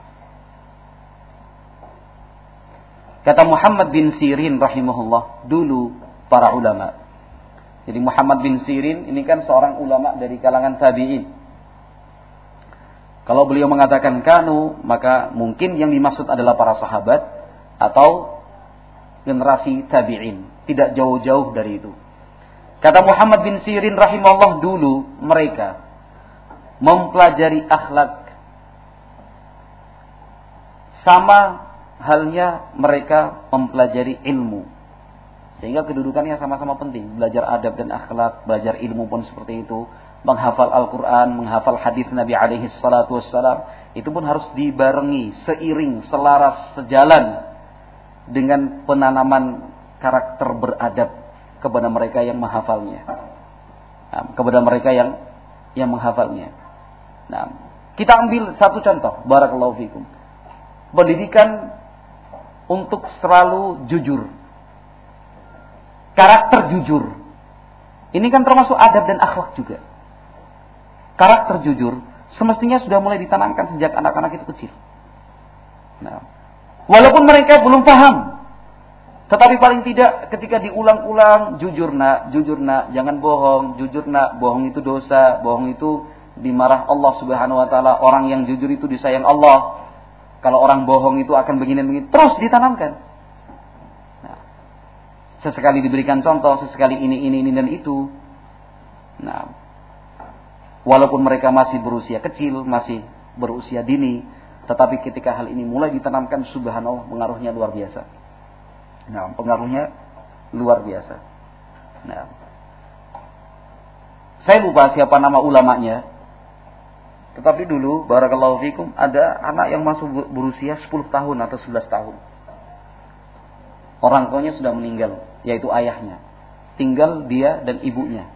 Kata Muhammad bin Sirin rahimahullah, dulu para ulama. Jadi Muhammad bin Sirin ini kan seorang ulama dari kalangan tabi'in. Kalau beliau mengatakan kanu, maka mungkin yang dimaksud adalah para sahabat atau generasi tabi'in. Tidak jauh-jauh dari itu. Kata Muhammad bin Sirin rahimahullah, dulu mereka mempelajari akhlak sama halnya mereka mempelajari ilmu. Sehingga kedudukannya sama-sama penting. Belajar adab dan akhlak, belajar ilmu pun seperti itu. Menghafal Al-Quran, menghafal hadis Nabi alaihi salatu wassalam, itu pun harus dibarengi, seiring, selaras, sejalan dengan penanaman karakter beradab kepada mereka yang menghafalnya. Nah, kepada mereka yang yang menghafalnya. Nah, kita ambil satu contoh, barakallahu fikum. Pendidikan untuk selalu jujur. Karakter jujur. Ini kan termasuk adab dan akhlak juga. Karakter jujur semestinya sudah mulai ditanamkan sejak anak-anak itu kecil. Nah, walaupun mereka belum paham, tetapi paling tidak ketika diulang-ulang, jujur nak, jujur nak, jangan bohong, jujur nak, bohong itu dosa, bohong itu dimarah Allah Subhanahu wa taala, orang yang jujur itu disayang Allah. Kalau orang bohong itu akan begini-begini, terus ditanamkan. Nah, sesekali diberikan contoh, sesekali ini, ini, ini, dan itu. Nah, walaupun mereka masih berusia kecil, masih berusia dini, tetapi ketika hal ini mulai ditanamkan, subhanallah, pengaruhnya luar biasa. Nah, pengaruhnya luar biasa. Nah, saya lupa siapa nama ulamanya. Tetapi dulu, barakallahu fikum, ada anak yang masuk berusia sepuluh tahun atau sebelas tahun. Orang tuanya sudah meninggal, yaitu ayahnya. tinggal dia dan ibunya.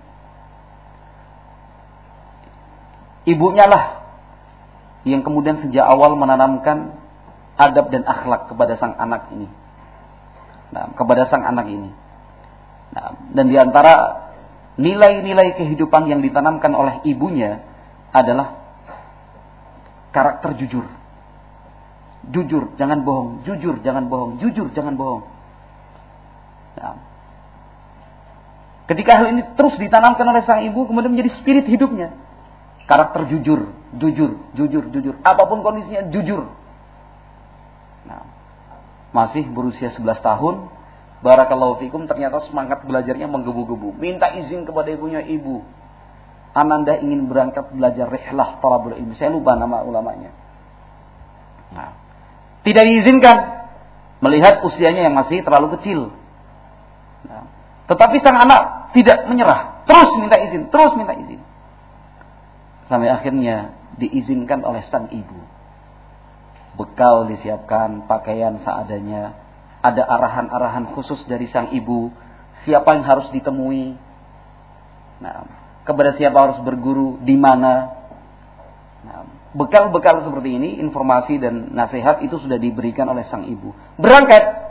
Ibunya lah yang kemudian sejak awal menanamkan adab dan akhlak kepada sang anak ini. Nah, kepada sang anak ini. Nah, dan di antara nilai-nilai kehidupan yang ditanamkan oleh ibunya adalah karakter jujur. Jujur, jangan bohong. Jujur, jangan bohong. Jujur, jangan bohong. Nah, ketika hal ini terus ditanamkan oleh sang ibu, kemudian menjadi spirit hidupnya. Karakter jujur, jujur, jujur, jujur. Apapun kondisinya, jujur. Nah, masih berusia sebelas tahun, barakallahu fikum, ternyata semangat belajarnya menggebu-gebu. Minta izin kepada ibunya, ibu, Ananda ingin berangkat belajar rihlah talabul ilmi. Saya lupa nama ulamanya. Nah, tidak diizinkan, melihat usianya yang masih terlalu kecil. Nah, tetapi sang anak tidak menyerah, terus minta izin, terus minta izin. Sampai akhirnya diizinkan oleh sang ibu. Bekal disiapkan, pakaian seadanya, ada arahan-arahan khusus dari sang ibu, siapa yang harus ditemui, nah, kepada siapa harus berguru, di mana. Nah, bekal-bekal seperti ini, informasi dan nasihat itu sudah diberikan oleh sang ibu. Berangkat,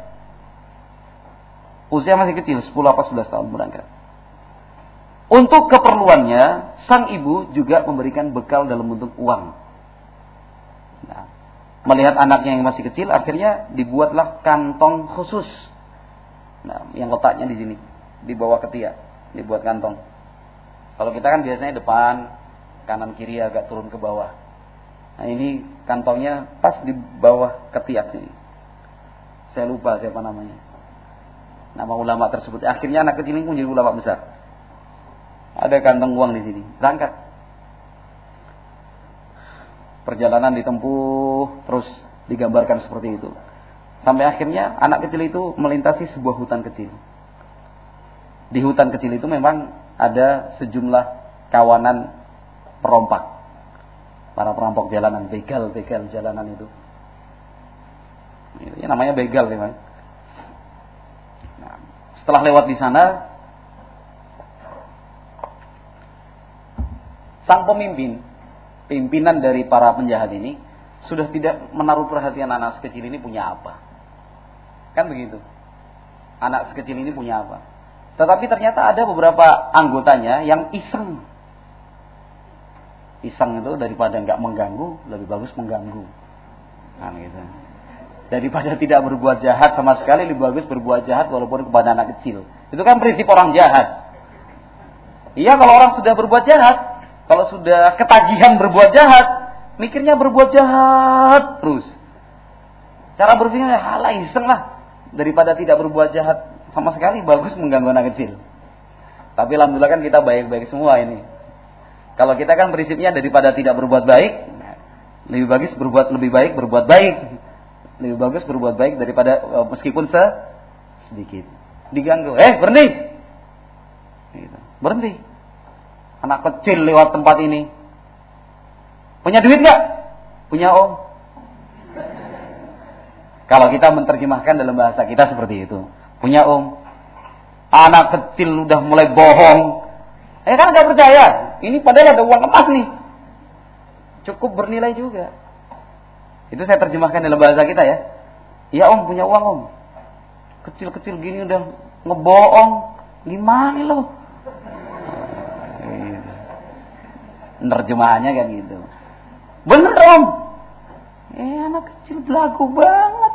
usia masih kecil, sepuluh atau sebelas tahun berangkat. Untuk keperluannya, sang ibu juga memberikan bekal dalam bentuk uang. Nah, melihat anaknya yang masih kecil, akhirnya dibuatlah kantong khusus. Nah, yang letaknya di sini, di bawah ketiak, dibuat kantong. Kalau kita kan biasanya depan, kanan kiri agak turun ke bawah. Nah, ini kantongnya pas di bawah ketiak ini. Saya lupa siapa namanya. Nama ulama tersebut. Akhirnya anak kecil ini menjadi ulama besar. Ada kantong uang di sini. Berangkat. Perjalanan ditempuh, terus digambarkan seperti itu. Sampai akhirnya anak kecil itu melintasi sebuah hutan kecil. Di hutan kecil itu memang ada sejumlah kawanan perompak. Para perampok jalanan, begal-begal jalanan itu. Ini namanya begal memang. Nah, setelah lewat di sana, sang pemimpin, pimpinan dari para penjahat ini sudah tidak menaruh perhatian anak sekecil ini punya apa. Kan begitu. Anak sekecil ini punya apa. Tetapi ternyata ada beberapa anggotanya yang iseng. Iseng itu daripada enggak mengganggu, lebih bagus mengganggu. Kan gitu. Daripada tidak berbuat jahat sama sekali, lebih bagus berbuat jahat walaupun kepada anak kecil. Itu kan prinsip orang jahat. Iya, kalau orang sudah berbuat jahat, kalau sudah ketagihan berbuat jahat, mikirnya berbuat jahat terus. Cara berpikirnya halah iseng lah. Daripada tidak berbuat jahat sama sekali, bagus mengganggu anak kecil. Tapi alhamdulillah kan kita baik-baik semua ini. Kalau kita kan prinsipnya daripada tidak berbuat baik, lebih bagus berbuat lebih baik, berbuat baik. Lebih bagus berbuat baik daripada meskipun se sedikit. Diganggu, eh berhenti. Gitu. Berhenti. Anak kecil lewat tempat ini. Punya duit nggak? Punya om. Kalau kita menerjemahkan dalam bahasa kita seperti itu. Punya om. Anak kecil udah mulai bohong. Eh kan nggak percaya. Ini padahal ada uang emas nih. Cukup bernilai juga. Itu saya terjemahkan dalam bahasa kita ya. Ya om, punya uang om. Kecil-kecil gini udah ngebohong. Gimana lo? Nerjemahannya kan gitu. Bener om. Eh anak kecil belagu banget.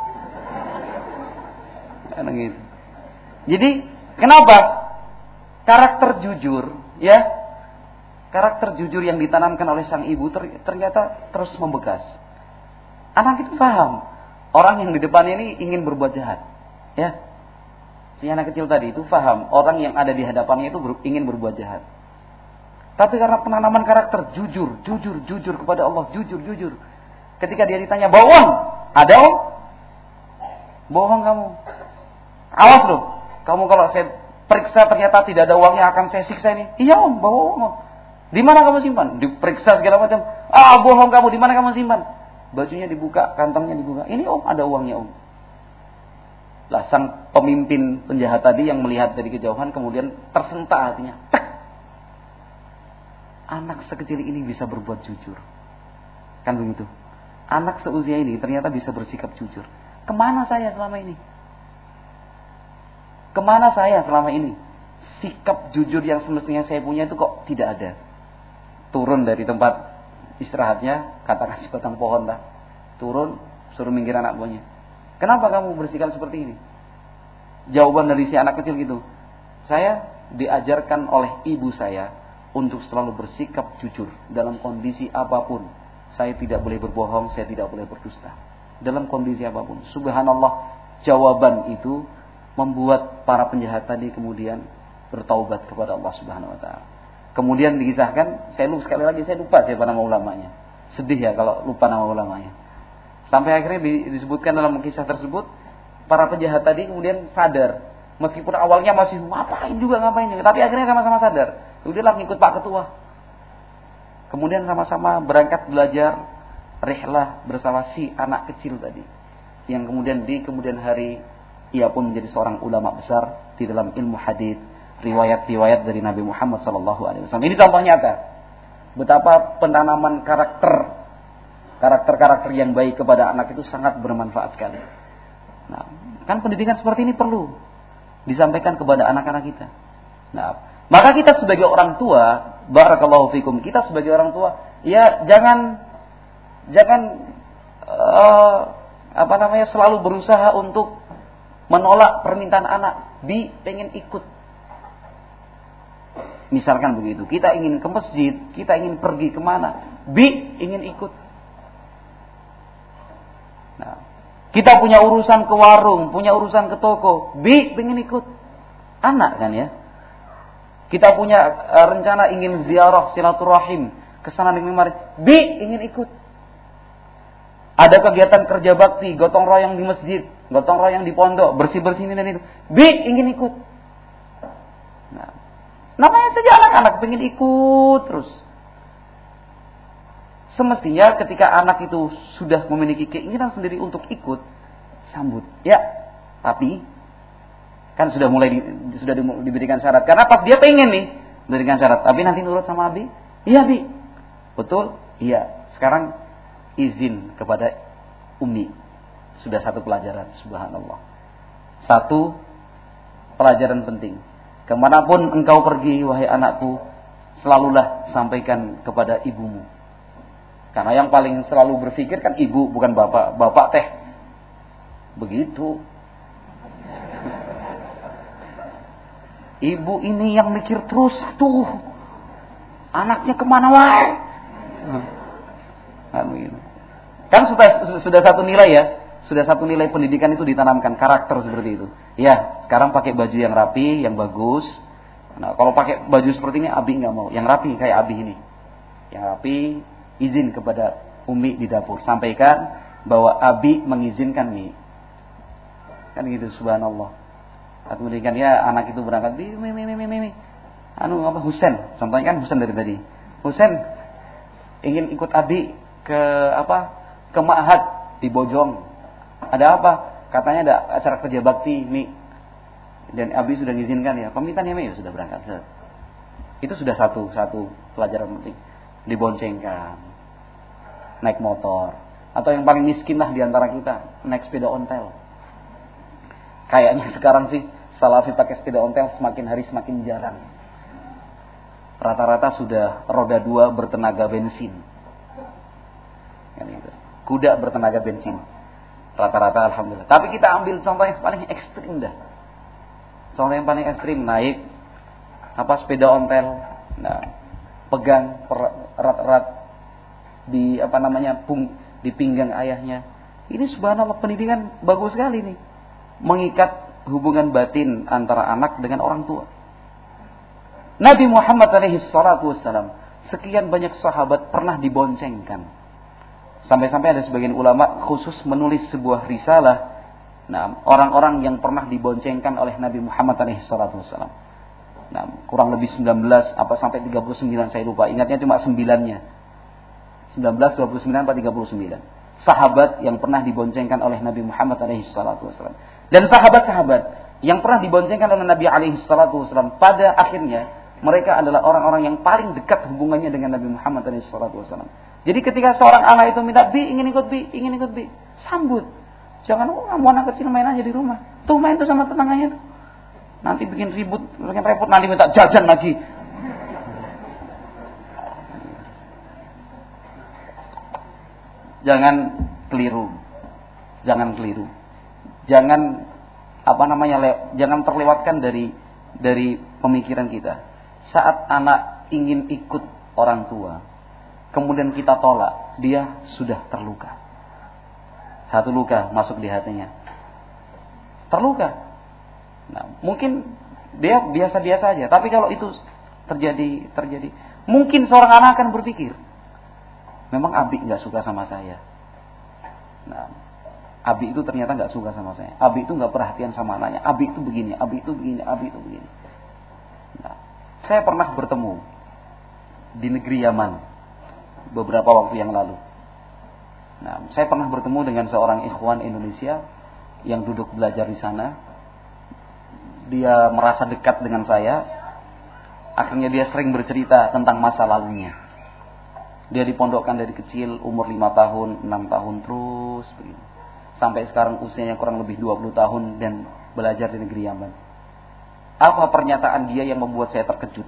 Karena gitu. Jadi kenapa? Karakter jujur, ya. Karakter jujur yang ditanamkan oleh sang ibu ternyata terus membekas. Anak itu paham. Orang yang di depan ini ingin berbuat jahat. Ya. Si anak kecil tadi itu paham. Orang yang ada di hadapannya itu ber, ingin berbuat jahat. Tapi karena penanaman karakter jujur, jujur, jujur kepada Allah, jujur, jujur. Ketika dia ditanya, bohong, ada om? Bohong kamu. Awas loh, kamu kalau saya periksa ternyata tidak ada uangnya akan saya siksa ini. Iya om, bohong om. Di mana kamu simpan? Diperiksa segala macam. Ah bohong kamu, di mana kamu simpan? Bajunya dibuka, kantongnya dibuka. Ini om, ada uangnya om. Lah sang pemimpin penjahat tadi yang melihat dari kejauhan kemudian tersentak hatinya. Tek! Anak sekecil ini bisa berbuat jujur. Kan begitu. Anak seusia ini ternyata bisa bersikap jujur. Kemana saya selama ini? Kemana saya selama ini? Sikap jujur yang semestinya saya punya itu kok tidak ada. Turun dari tempat istirahatnya, katakan si batang pohon lah. Turun, suruh minggir anak buahnya. Kenapa kamu bersikap seperti ini? Jawaban dari si anak kecil gitu. Saya diajarkan oleh ibu saya untuk selalu bersikap jujur dalam kondisi apapun. Saya tidak boleh berbohong, saya tidak boleh berdusta. Dalam kondisi apapun. Subhanallah, jawaban itu membuat para penjahat tadi kemudian bertaubat kepada Allah Subhanahu wa taala. Kemudian dikisahkan, saya lupa sekali lagi saya lupa siapa nama ulamanya. Sedih ya kalau lupa nama ulamanya. Sampai akhirnya disebutkan dalam kisah tersebut, para penjahat tadi kemudian sadar. Meskipun awalnya masih ngapain juga ngapain juga, tapi akhirnya sama-sama sadar. Kemudian lah ngikut Pak Ketua. Kemudian sama-sama berangkat belajar rihlah bersama si anak kecil tadi. Yang kemudian di kemudian hari ia pun menjadi seorang ulama besar di dalam ilmu hadis, riwayat-riwayat dari Nabi Muhammad sallallahu alaihi wasallam. Ini contoh nyata betapa penanaman karakter karakter-karakter yang baik kepada anak itu sangat bermanfaat sekali. Nah, kan pendidikan seperti ini perlu disampaikan kepada anak-anak kita. Nah, maka kita sebagai orang tua, barakallahu fikum, kita sebagai orang tua, ya jangan jangan uh, apa namanya selalu berusaha untuk menolak permintaan anak. Bi pengen ikut. Misalkan begitu, kita ingin ke masjid, kita ingin pergi kemana, Bi ingin ikut. Nah, kita punya urusan ke warung, punya urusan ke toko, Bi pengen ikut. Anak kan ya. Kita punya uh, rencana ingin ziarah silaturahim ke sana dan kemari, Bi ingin ikut. Ada kegiatan kerja bakti, gotong royong di masjid, gotong royong di pondok, bersih-bersih ini dan itu, Bi ingin ikut. Nah, namanya saja anak-anak pengen ikut terus. Semestinya ketika anak itu sudah memiliki keinginan sendiri untuk ikut, sambut. Ya, tapi kan sudah mulai di, sudah di, diberikan syarat. Karena pas dia pengen nih diberikan syarat, tapi nanti nurut sama Abi. Iya, Bi. Betul? Iya. Sekarang izin kepada Umi. Sudah satu pelajaran, subhanallah. Satu pelajaran penting. Kemanapun engkau pergi, wahai anakku, selalulah sampaikan kepada ibumu. Karena yang paling selalu berpikir kan ibu, bukan bapak. Bapak teh begitu. Ibu ini yang mikir terus tuh. Anaknya kemana wae. Kan sudah sudah satu nilai ya. Sudah satu nilai pendidikan itu ditanamkan, karakter seperti itu. Ya, sekarang pakai baju yang rapi, yang bagus. Nah, kalau pakai baju seperti ini Abi enggak mau. Yang rapi kayak Abi ini. Yang rapi, izin kepada Umi di dapur, sampaikan bahwa Abi mengizinkan Mi. Kan gitu, subhanallah. Kemudian ya anak itu berangkat, Mi mi mi mi mi. Anu apa Husen, contohnya kan Husen dari tadi. Husen ingin ikut Abi ke apa? Ke Ma'had di Bojong. Ada apa? Katanya ada acara kerja bakti, Mi. Dan Abi sudah mengizinkan ya. Pamitan ya, Mi, ya sudah berangkat. Itu sudah satu satu pelajaran penting. Diboncengkan, naik motor, atau yang paling miskin lah diantara kita, naik sepeda ontel. Kayaknya sekarang sih salafi pakai sepeda ontel semakin hari semakin jarang. Rata-rata sudah roda dua bertenaga bensin. Kuda bertenaga bensin. Rata-rata alhamdulillah. Tapi kita ambil contoh yang paling ekstrim dah. Contoh yang paling ekstrim, naik apa sepeda ontel. Nah, pegang erat-erat di apa namanya pung di pinggang ayahnya. Ini subhanallah pendidikan bagus sekali nih. Mengikat hubungan batin antara anak dengan orang tua. Nabi Muhammad alaihi salatu wassalam, sekian banyak sahabat pernah diboncengkan. Sampai-sampai ada sebagian ulama khusus menulis sebuah risalah. Nah, orang-orang yang pernah diboncengkan oleh Nabi Muhammad alaihi salatu wassalam. Nah, kurang lebih sembilan belas apa sampai tiga puluh sembilan saya lupa. Ingatnya cuma sembilan-nya. sembilan belas, dua puluh sembilan, atau tiga puluh sembilan. sahabat yang pernah diboncengkan oleh Nabi Muhammad alaihi salatu wasallam. Dan sahabat-sahabat yang pernah diboncengkan oleh Nabi alaihi salatu wasallam, pada akhirnya mereka adalah orang-orang yang paling dekat hubungannya dengan Nabi Muhammad alaihi salatu wasallam. Jadi ketika seorang anak itu minta, "Bi, ingin ikut Bi, ingin ikut Bi." Sambut. Jangan, "Oh, kamu anak kecil main aja di rumah." Tuh main tuh sama tetangganya tuh. Nanti bikin ribut, bikin repot, nanti minta jajan lagi. Jangan keliru. Jangan keliru. Jangan apa namanya? Jangan terlewatkan dari dari pemikiran kita. Saat anak ingin ikut orang tua, kemudian kita tolak, dia sudah terluka. Satu luka masuk di hatinya. Terluka. Nah, mungkin dia biasa-biasa aja, tapi kalau itu terjadi terjadi, mungkin seorang anak akan berpikir, memang Abi nggak suka sama saya. Nah, Abi itu ternyata nggak suka sama saya. Abi itu nggak perhatian sama anaknya. Abi itu begini, Abi itu begini, Abi itu begini. Nah, saya pernah bertemu di negeri Yaman beberapa waktu yang lalu. Nah, saya pernah bertemu dengan seorang ikhwan Indonesia yang duduk belajar di sana. Dia merasa dekat dengan saya. Akhirnya dia sering bercerita tentang masa lalunya. Dia dipondokkan dari kecil, umur lima tahun, enam tahun, terus begini. Sampai sekarang usianya kurang lebih dua puluh tahun dan belajar di negeri Yaman. Apa pernyataan dia yang membuat saya terkejut?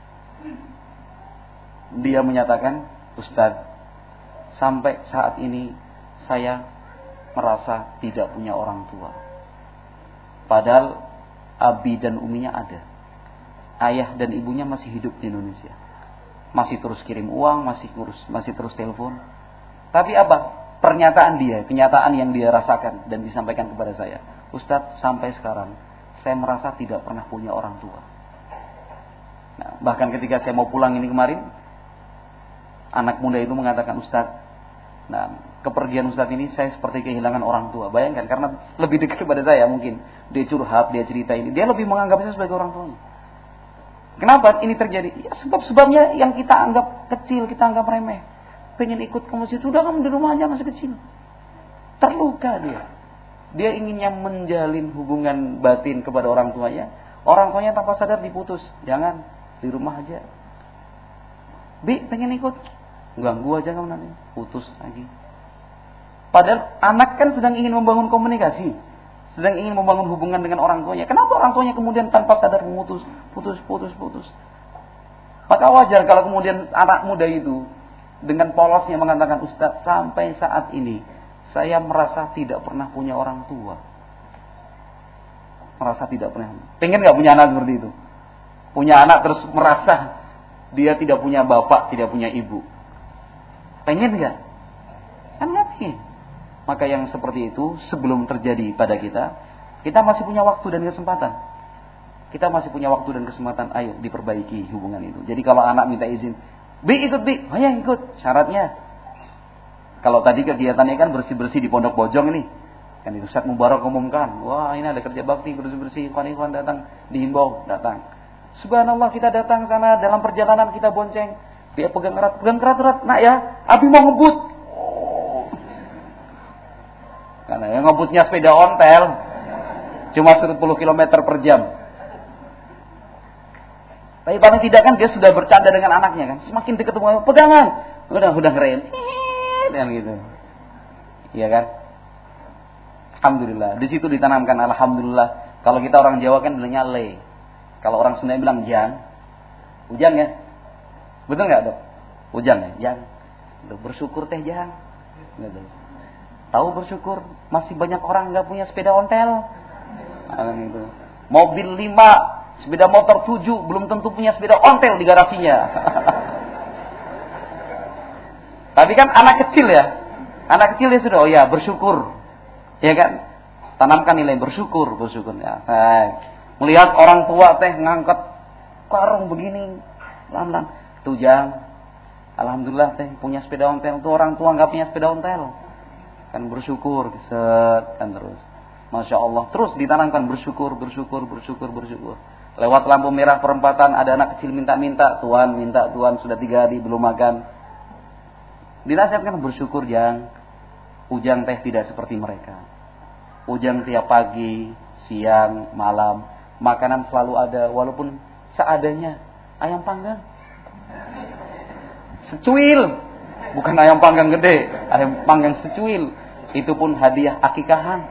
Dia menyatakan, "Ustaz, sampai saat ini saya merasa tidak punya orang tua. Padahal abi dan uminya ada. Ayah dan ibunya masih hidup di Indonesia. Masih terus kirim uang, masih terus masih terus telepon. Tapi apa? Pernyataan dia, kenyataan yang dia rasakan dan disampaikan kepada saya. Ustadz, sampai sekarang saya merasa tidak pernah punya orang tua." Nah, bahkan ketika saya mau pulang ini kemarin, anak muda itu mengatakan, "Ustadz, nah, kepergian Ustadz ini saya seperti kehilangan orang tua." Bayangkan, karena lebih dekat kepada saya mungkin. Dia curhat, dia cerita ini. Dia lebih menganggap saya sebagai orang tuanya. Kenapa ini terjadi? Ya, sebab-sebabnya yang kita anggap kecil, kita anggap remeh. Pengen ikut ke masjid, udah kamu di rumah aja masih kecil. Terluka dia. Dia inginnya menjalin hubungan batin kepada orang tuanya. Orang tuanya tanpa sadar diputus. Jangan, di rumah aja. "Bi, pengen ikut." "Ganggu aja kamu nanti." Putus lagi. Padahal anak kan sedang ingin membangun komunikasi, sedang ingin membangun hubungan dengan orang tuanya. Kenapa orang tuanya kemudian tanpa sadar memutus, putus, putus, putus? Maka wajar kalau kemudian anak muda itu dengan polosnya mengatakan, "Ustaz, sampai saat ini saya merasa tidak pernah punya orang tua." Merasa tidak pernah. Pengen nggak punya anak seperti itu? Punya anak terus merasa dia tidak punya bapak, tidak punya ibu. Pengen nggak? Kan nggak pengen. Maka yang seperti itu sebelum terjadi pada kita, kita masih punya waktu dan kesempatan. Kita masih punya waktu dan kesempatan. Ayo diperbaiki hubungan itu. Jadi kalau anak minta izin, "Bi, ikut Bi." "Oh ya, ikut." Syaratnya, kalau tadi kegiatannya kan bersih-bersih di Pondok Bojong ini, kan Ustaz Mubarak umumkan, "Wah, ini ada kerja bakti bersih-bersih, ikhwan-ikhwan datang, dihimbau datang." Subhanallah, kita datang sana, dalam perjalanan kita bonceng. Dia pegang erat, pegang erat-erat. "Nak ya, Abi mau ngebut." Oh. Karena yang ngebutnya sepeda ontel, cuma sepuluh kilometer per jam. Tapi paling tidak kan dia sudah bercanda dengan anaknya kan. Semakin dekat dengan pegangan, udah udah ngeren, dan gitu. Iya kan? Alhamdulillah. Di situ ditanamkan alhamdulillah. Kalau kita orang Jawa kan bilangnya le. Kalau orang Sunda bilang jang. Ujang ya? Betul nggak dok? Ujang ya? Jang. Udah bersyukur teh jang. Gitu. Tahu bersyukur masih banyak orang nggak punya sepeda ontel. Nah, gitu. Mobil lima. Sepeda motor tujuh, belum tentu punya sepeda ontel di garasinya. Tapi kan anak kecil ya. Anak kecil dia sudah, oh ya bersyukur. Ya kan? Tanamkan nilai bersyukur, bersyukur ya. Nah, melihat orang tua teh ngangkat karung begini, pelan-pelan. Tuh jang, alhamdulillah teh punya sepeda ontel. Tuh orang tua nggak punya sepeda ontel. Kan bersyukur, set, kan terus. Masya Allah. Terus ditanamkan bersyukur, bersyukur, bersyukur, bersyukur. Lewat lampu merah perempatan ada anak kecil minta-minta, "Tuan, minta Tuan, sudah tiga hari belum makan." Dinasihatkan bersyukur jang. Ujang teh tidak seperti mereka. Ujang tiap pagi, siang, malam, makanan selalu ada, walaupun seadanya. Ayam panggang secuil, bukan ayam panggang gede, ayam panggang secuil. Itu pun hadiah akikahan.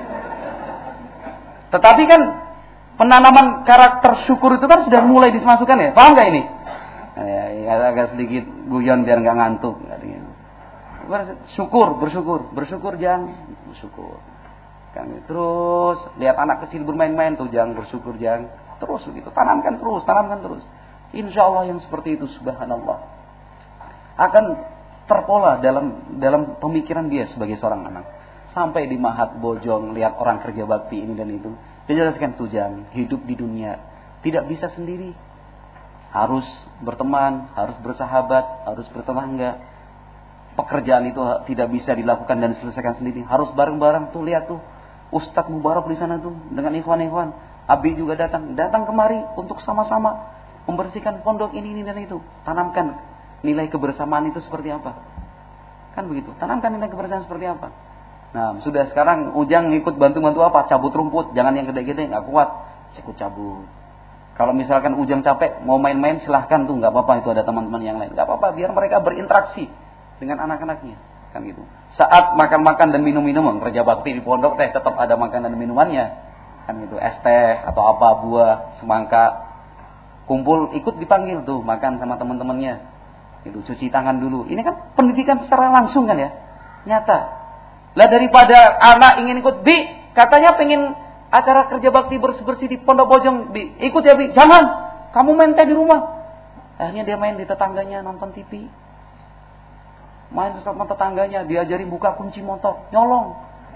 Tetapi kan penanaman karakter syukur itu kan sudah mulai dimasukkan ya. Paham gak ini? Ya, ya, agak sedikit guyon biar gak ngantuk. Syukur, bersyukur, bersyukur jangan, bersyukur. Terus lihat anak kecil bermain-main tuh, jangan bersyukur jangan. Terus begitu, tanamkan terus, tanamkan terus. Insya Allah yang seperti itu, subhanallah, akan terpola dalam dalam pemikiran dia sebagai seorang anak. Sampai di Mahat Bojong lihat orang kerja bakti ini dan itu, dia jelaskan tujang, hidup di dunia tidak bisa sendiri, harus berteman, harus bersahabat, harus bertetangga. Pekerjaan itu tidak bisa dilakukan dan diselesaikan sendiri, harus bareng-bareng. Tuh lihat tuh Ustadz Mubarak di sana tuh dengan ikhwan-ikhwan. Abi juga datang, datang kemari untuk sama-sama membersihkan pondok ini, ini dan itu. Tanamkan nilai kebersamaan itu seperti apa? Kan begitu. Tanamkan nilai kebersamaan seperti apa? Nah, sudah sekarang Ujang ikut bantu-bantu apa? Cabut rumput, jangan yang gede-gede, nggak kuat, ikut cabut. Kalau misalkan Ujang capek mau main-main, silahkan tuh, nggak apa-apa, itu ada teman-teman yang lain, nggak apa-apa, biar mereka berinteraksi dengan anak-anaknya, kan gitu. Saat makan-makan dan minum-minum, kerja bakti di pondok teh tetap ada makanan dan minumannya, kan gitu, es teh atau apa, buah, semangka, kumpul ikut dipanggil tuh makan sama teman-temannya, itu cuci tangan dulu. Ini kan pendidikan secara langsung kan ya, nyata. Lah daripada anak ingin ikut, Bi, katanya pengen acara kerja bakti bersih-bersih di Pondok Bojong, Bi, ikut ya Bi, jangan, kamu main teh di rumah. Akhirnya dia main di tetangganya, nonton T V. Main sama tetangganya, diajarin buka kunci motor, nyolong.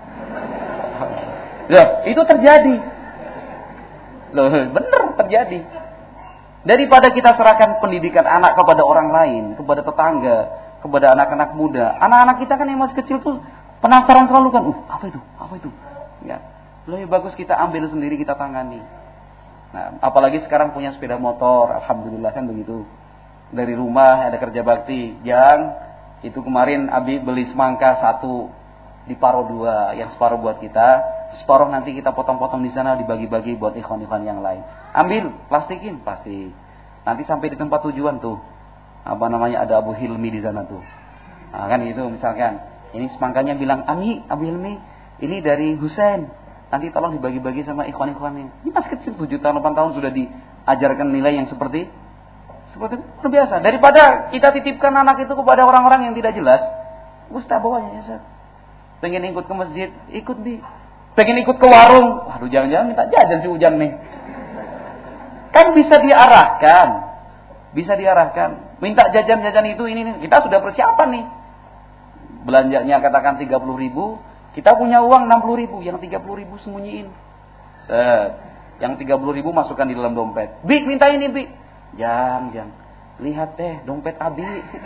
Loh, itu terjadi. Loh, bener terjadi. Daripada kita serahkan pendidikan anak kepada orang lain, kepada tetangga, kepada anak-anak muda. Anak-anak kita kan yang masih kecil tuh penasaran selalu kan, uh, apa itu? Apa itu? Ya. Lebih bagus kita ambil sendiri, kita tangani. Nah, apalagi sekarang punya sepeda motor, alhamdulillah kan begitu. Dari rumah ada kerja bakti, yang itu kemarin Abi beli semangka satu, diparuh dua, yang separuh buat kita, separuh nanti kita potong-potong di sana dibagi-bagi buat ikhwan-ikhwan yang lain. Ambil, plastikin, plastik. Nanti sampai di tempat tujuan tuh, apa namanya, ada Abu Hilmi di sana tuh. Nah, kan gitu misalkan. Ini semangkanya bilang, Ami, Abu Hilmi, ini dari Husain. Nanti tolong dibagi-bagi sama ikhwan-ikhwannya. Ini masih kecil, tujuh tahun, delapan tahun sudah diajarkan nilai yang seperti seperti itu. Luar biasa. Daripada kita titipkan anak itu kepada orang-orang yang tidak jelas, Ustaz bawanya ya, Ustaz. Pengen ikut ke masjid, ikut Bi. Pengen ikut ke warung, waduh jangan-jangan minta jajan si Ujang nih. Kan bisa diarahkan. Bisa diarahkan. Minta jajan-jajan itu, ini, ini. Kita sudah persiapan nih. Belanjanya katakan tiga puluh ribu, kita punya uang enam puluh ribu, yang tiga puluh ribu sembunyiin. Set. Yang tiga puluh ribu masukkan di dalam dompet. Bi, minta ini, Bi. Jangan, jangan. Lihat teh, dompet Abi.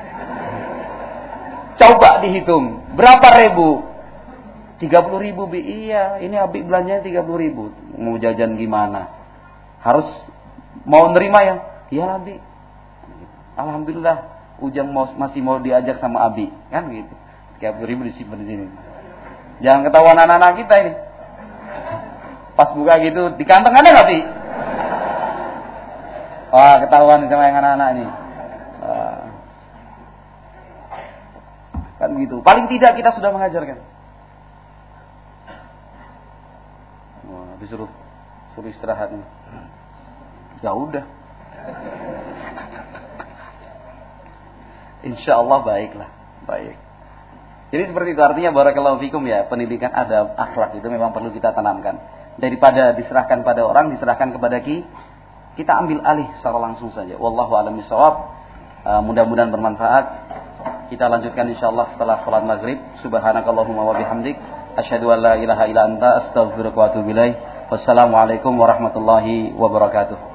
Coba dihitung. Berapa ribu? tiga puluh ribu, Bi. Iya, ini Abi belanjanya tiga puluh ribu. Mau jajan gimana? Harus mau nerima ya? Iya, Abi. Alhamdulillah, Ujang mau, masih mau diajak sama Abi. Kan gitu. tiga puluh ribu disimpan di sini. Jangan ketahuan anak-anak kita ini. Pas buka gitu, di kantong ada nggak sih? Wah, ketahuan sama yang anak-anak ini. Wah. Kan gitu. Paling tidak kita sudah mengajarkan. Wah, disuruh suruh istirahat nih. Ya udah. Insya Allah baiklah, baik. Jadi seperti itu, artinya barakallahu fikum ya, pendidikan adab, akhlak itu memang perlu kita tanamkan. Daripada diserahkan pada orang, diserahkan kepada ki, kita ambil alih secara langsung saja. Wallahu a'lam bishawab. Uh, mudah-mudahan bermanfaat. Kita lanjutkan insyaallah setelah salat maghrib. Subhanakallahumma wa bihamdik, asyhadu an la ilaha illa anta, astaghfiruka wa atubu ilaik. Wassalamualaikum warahmatullahi wabarakatuh.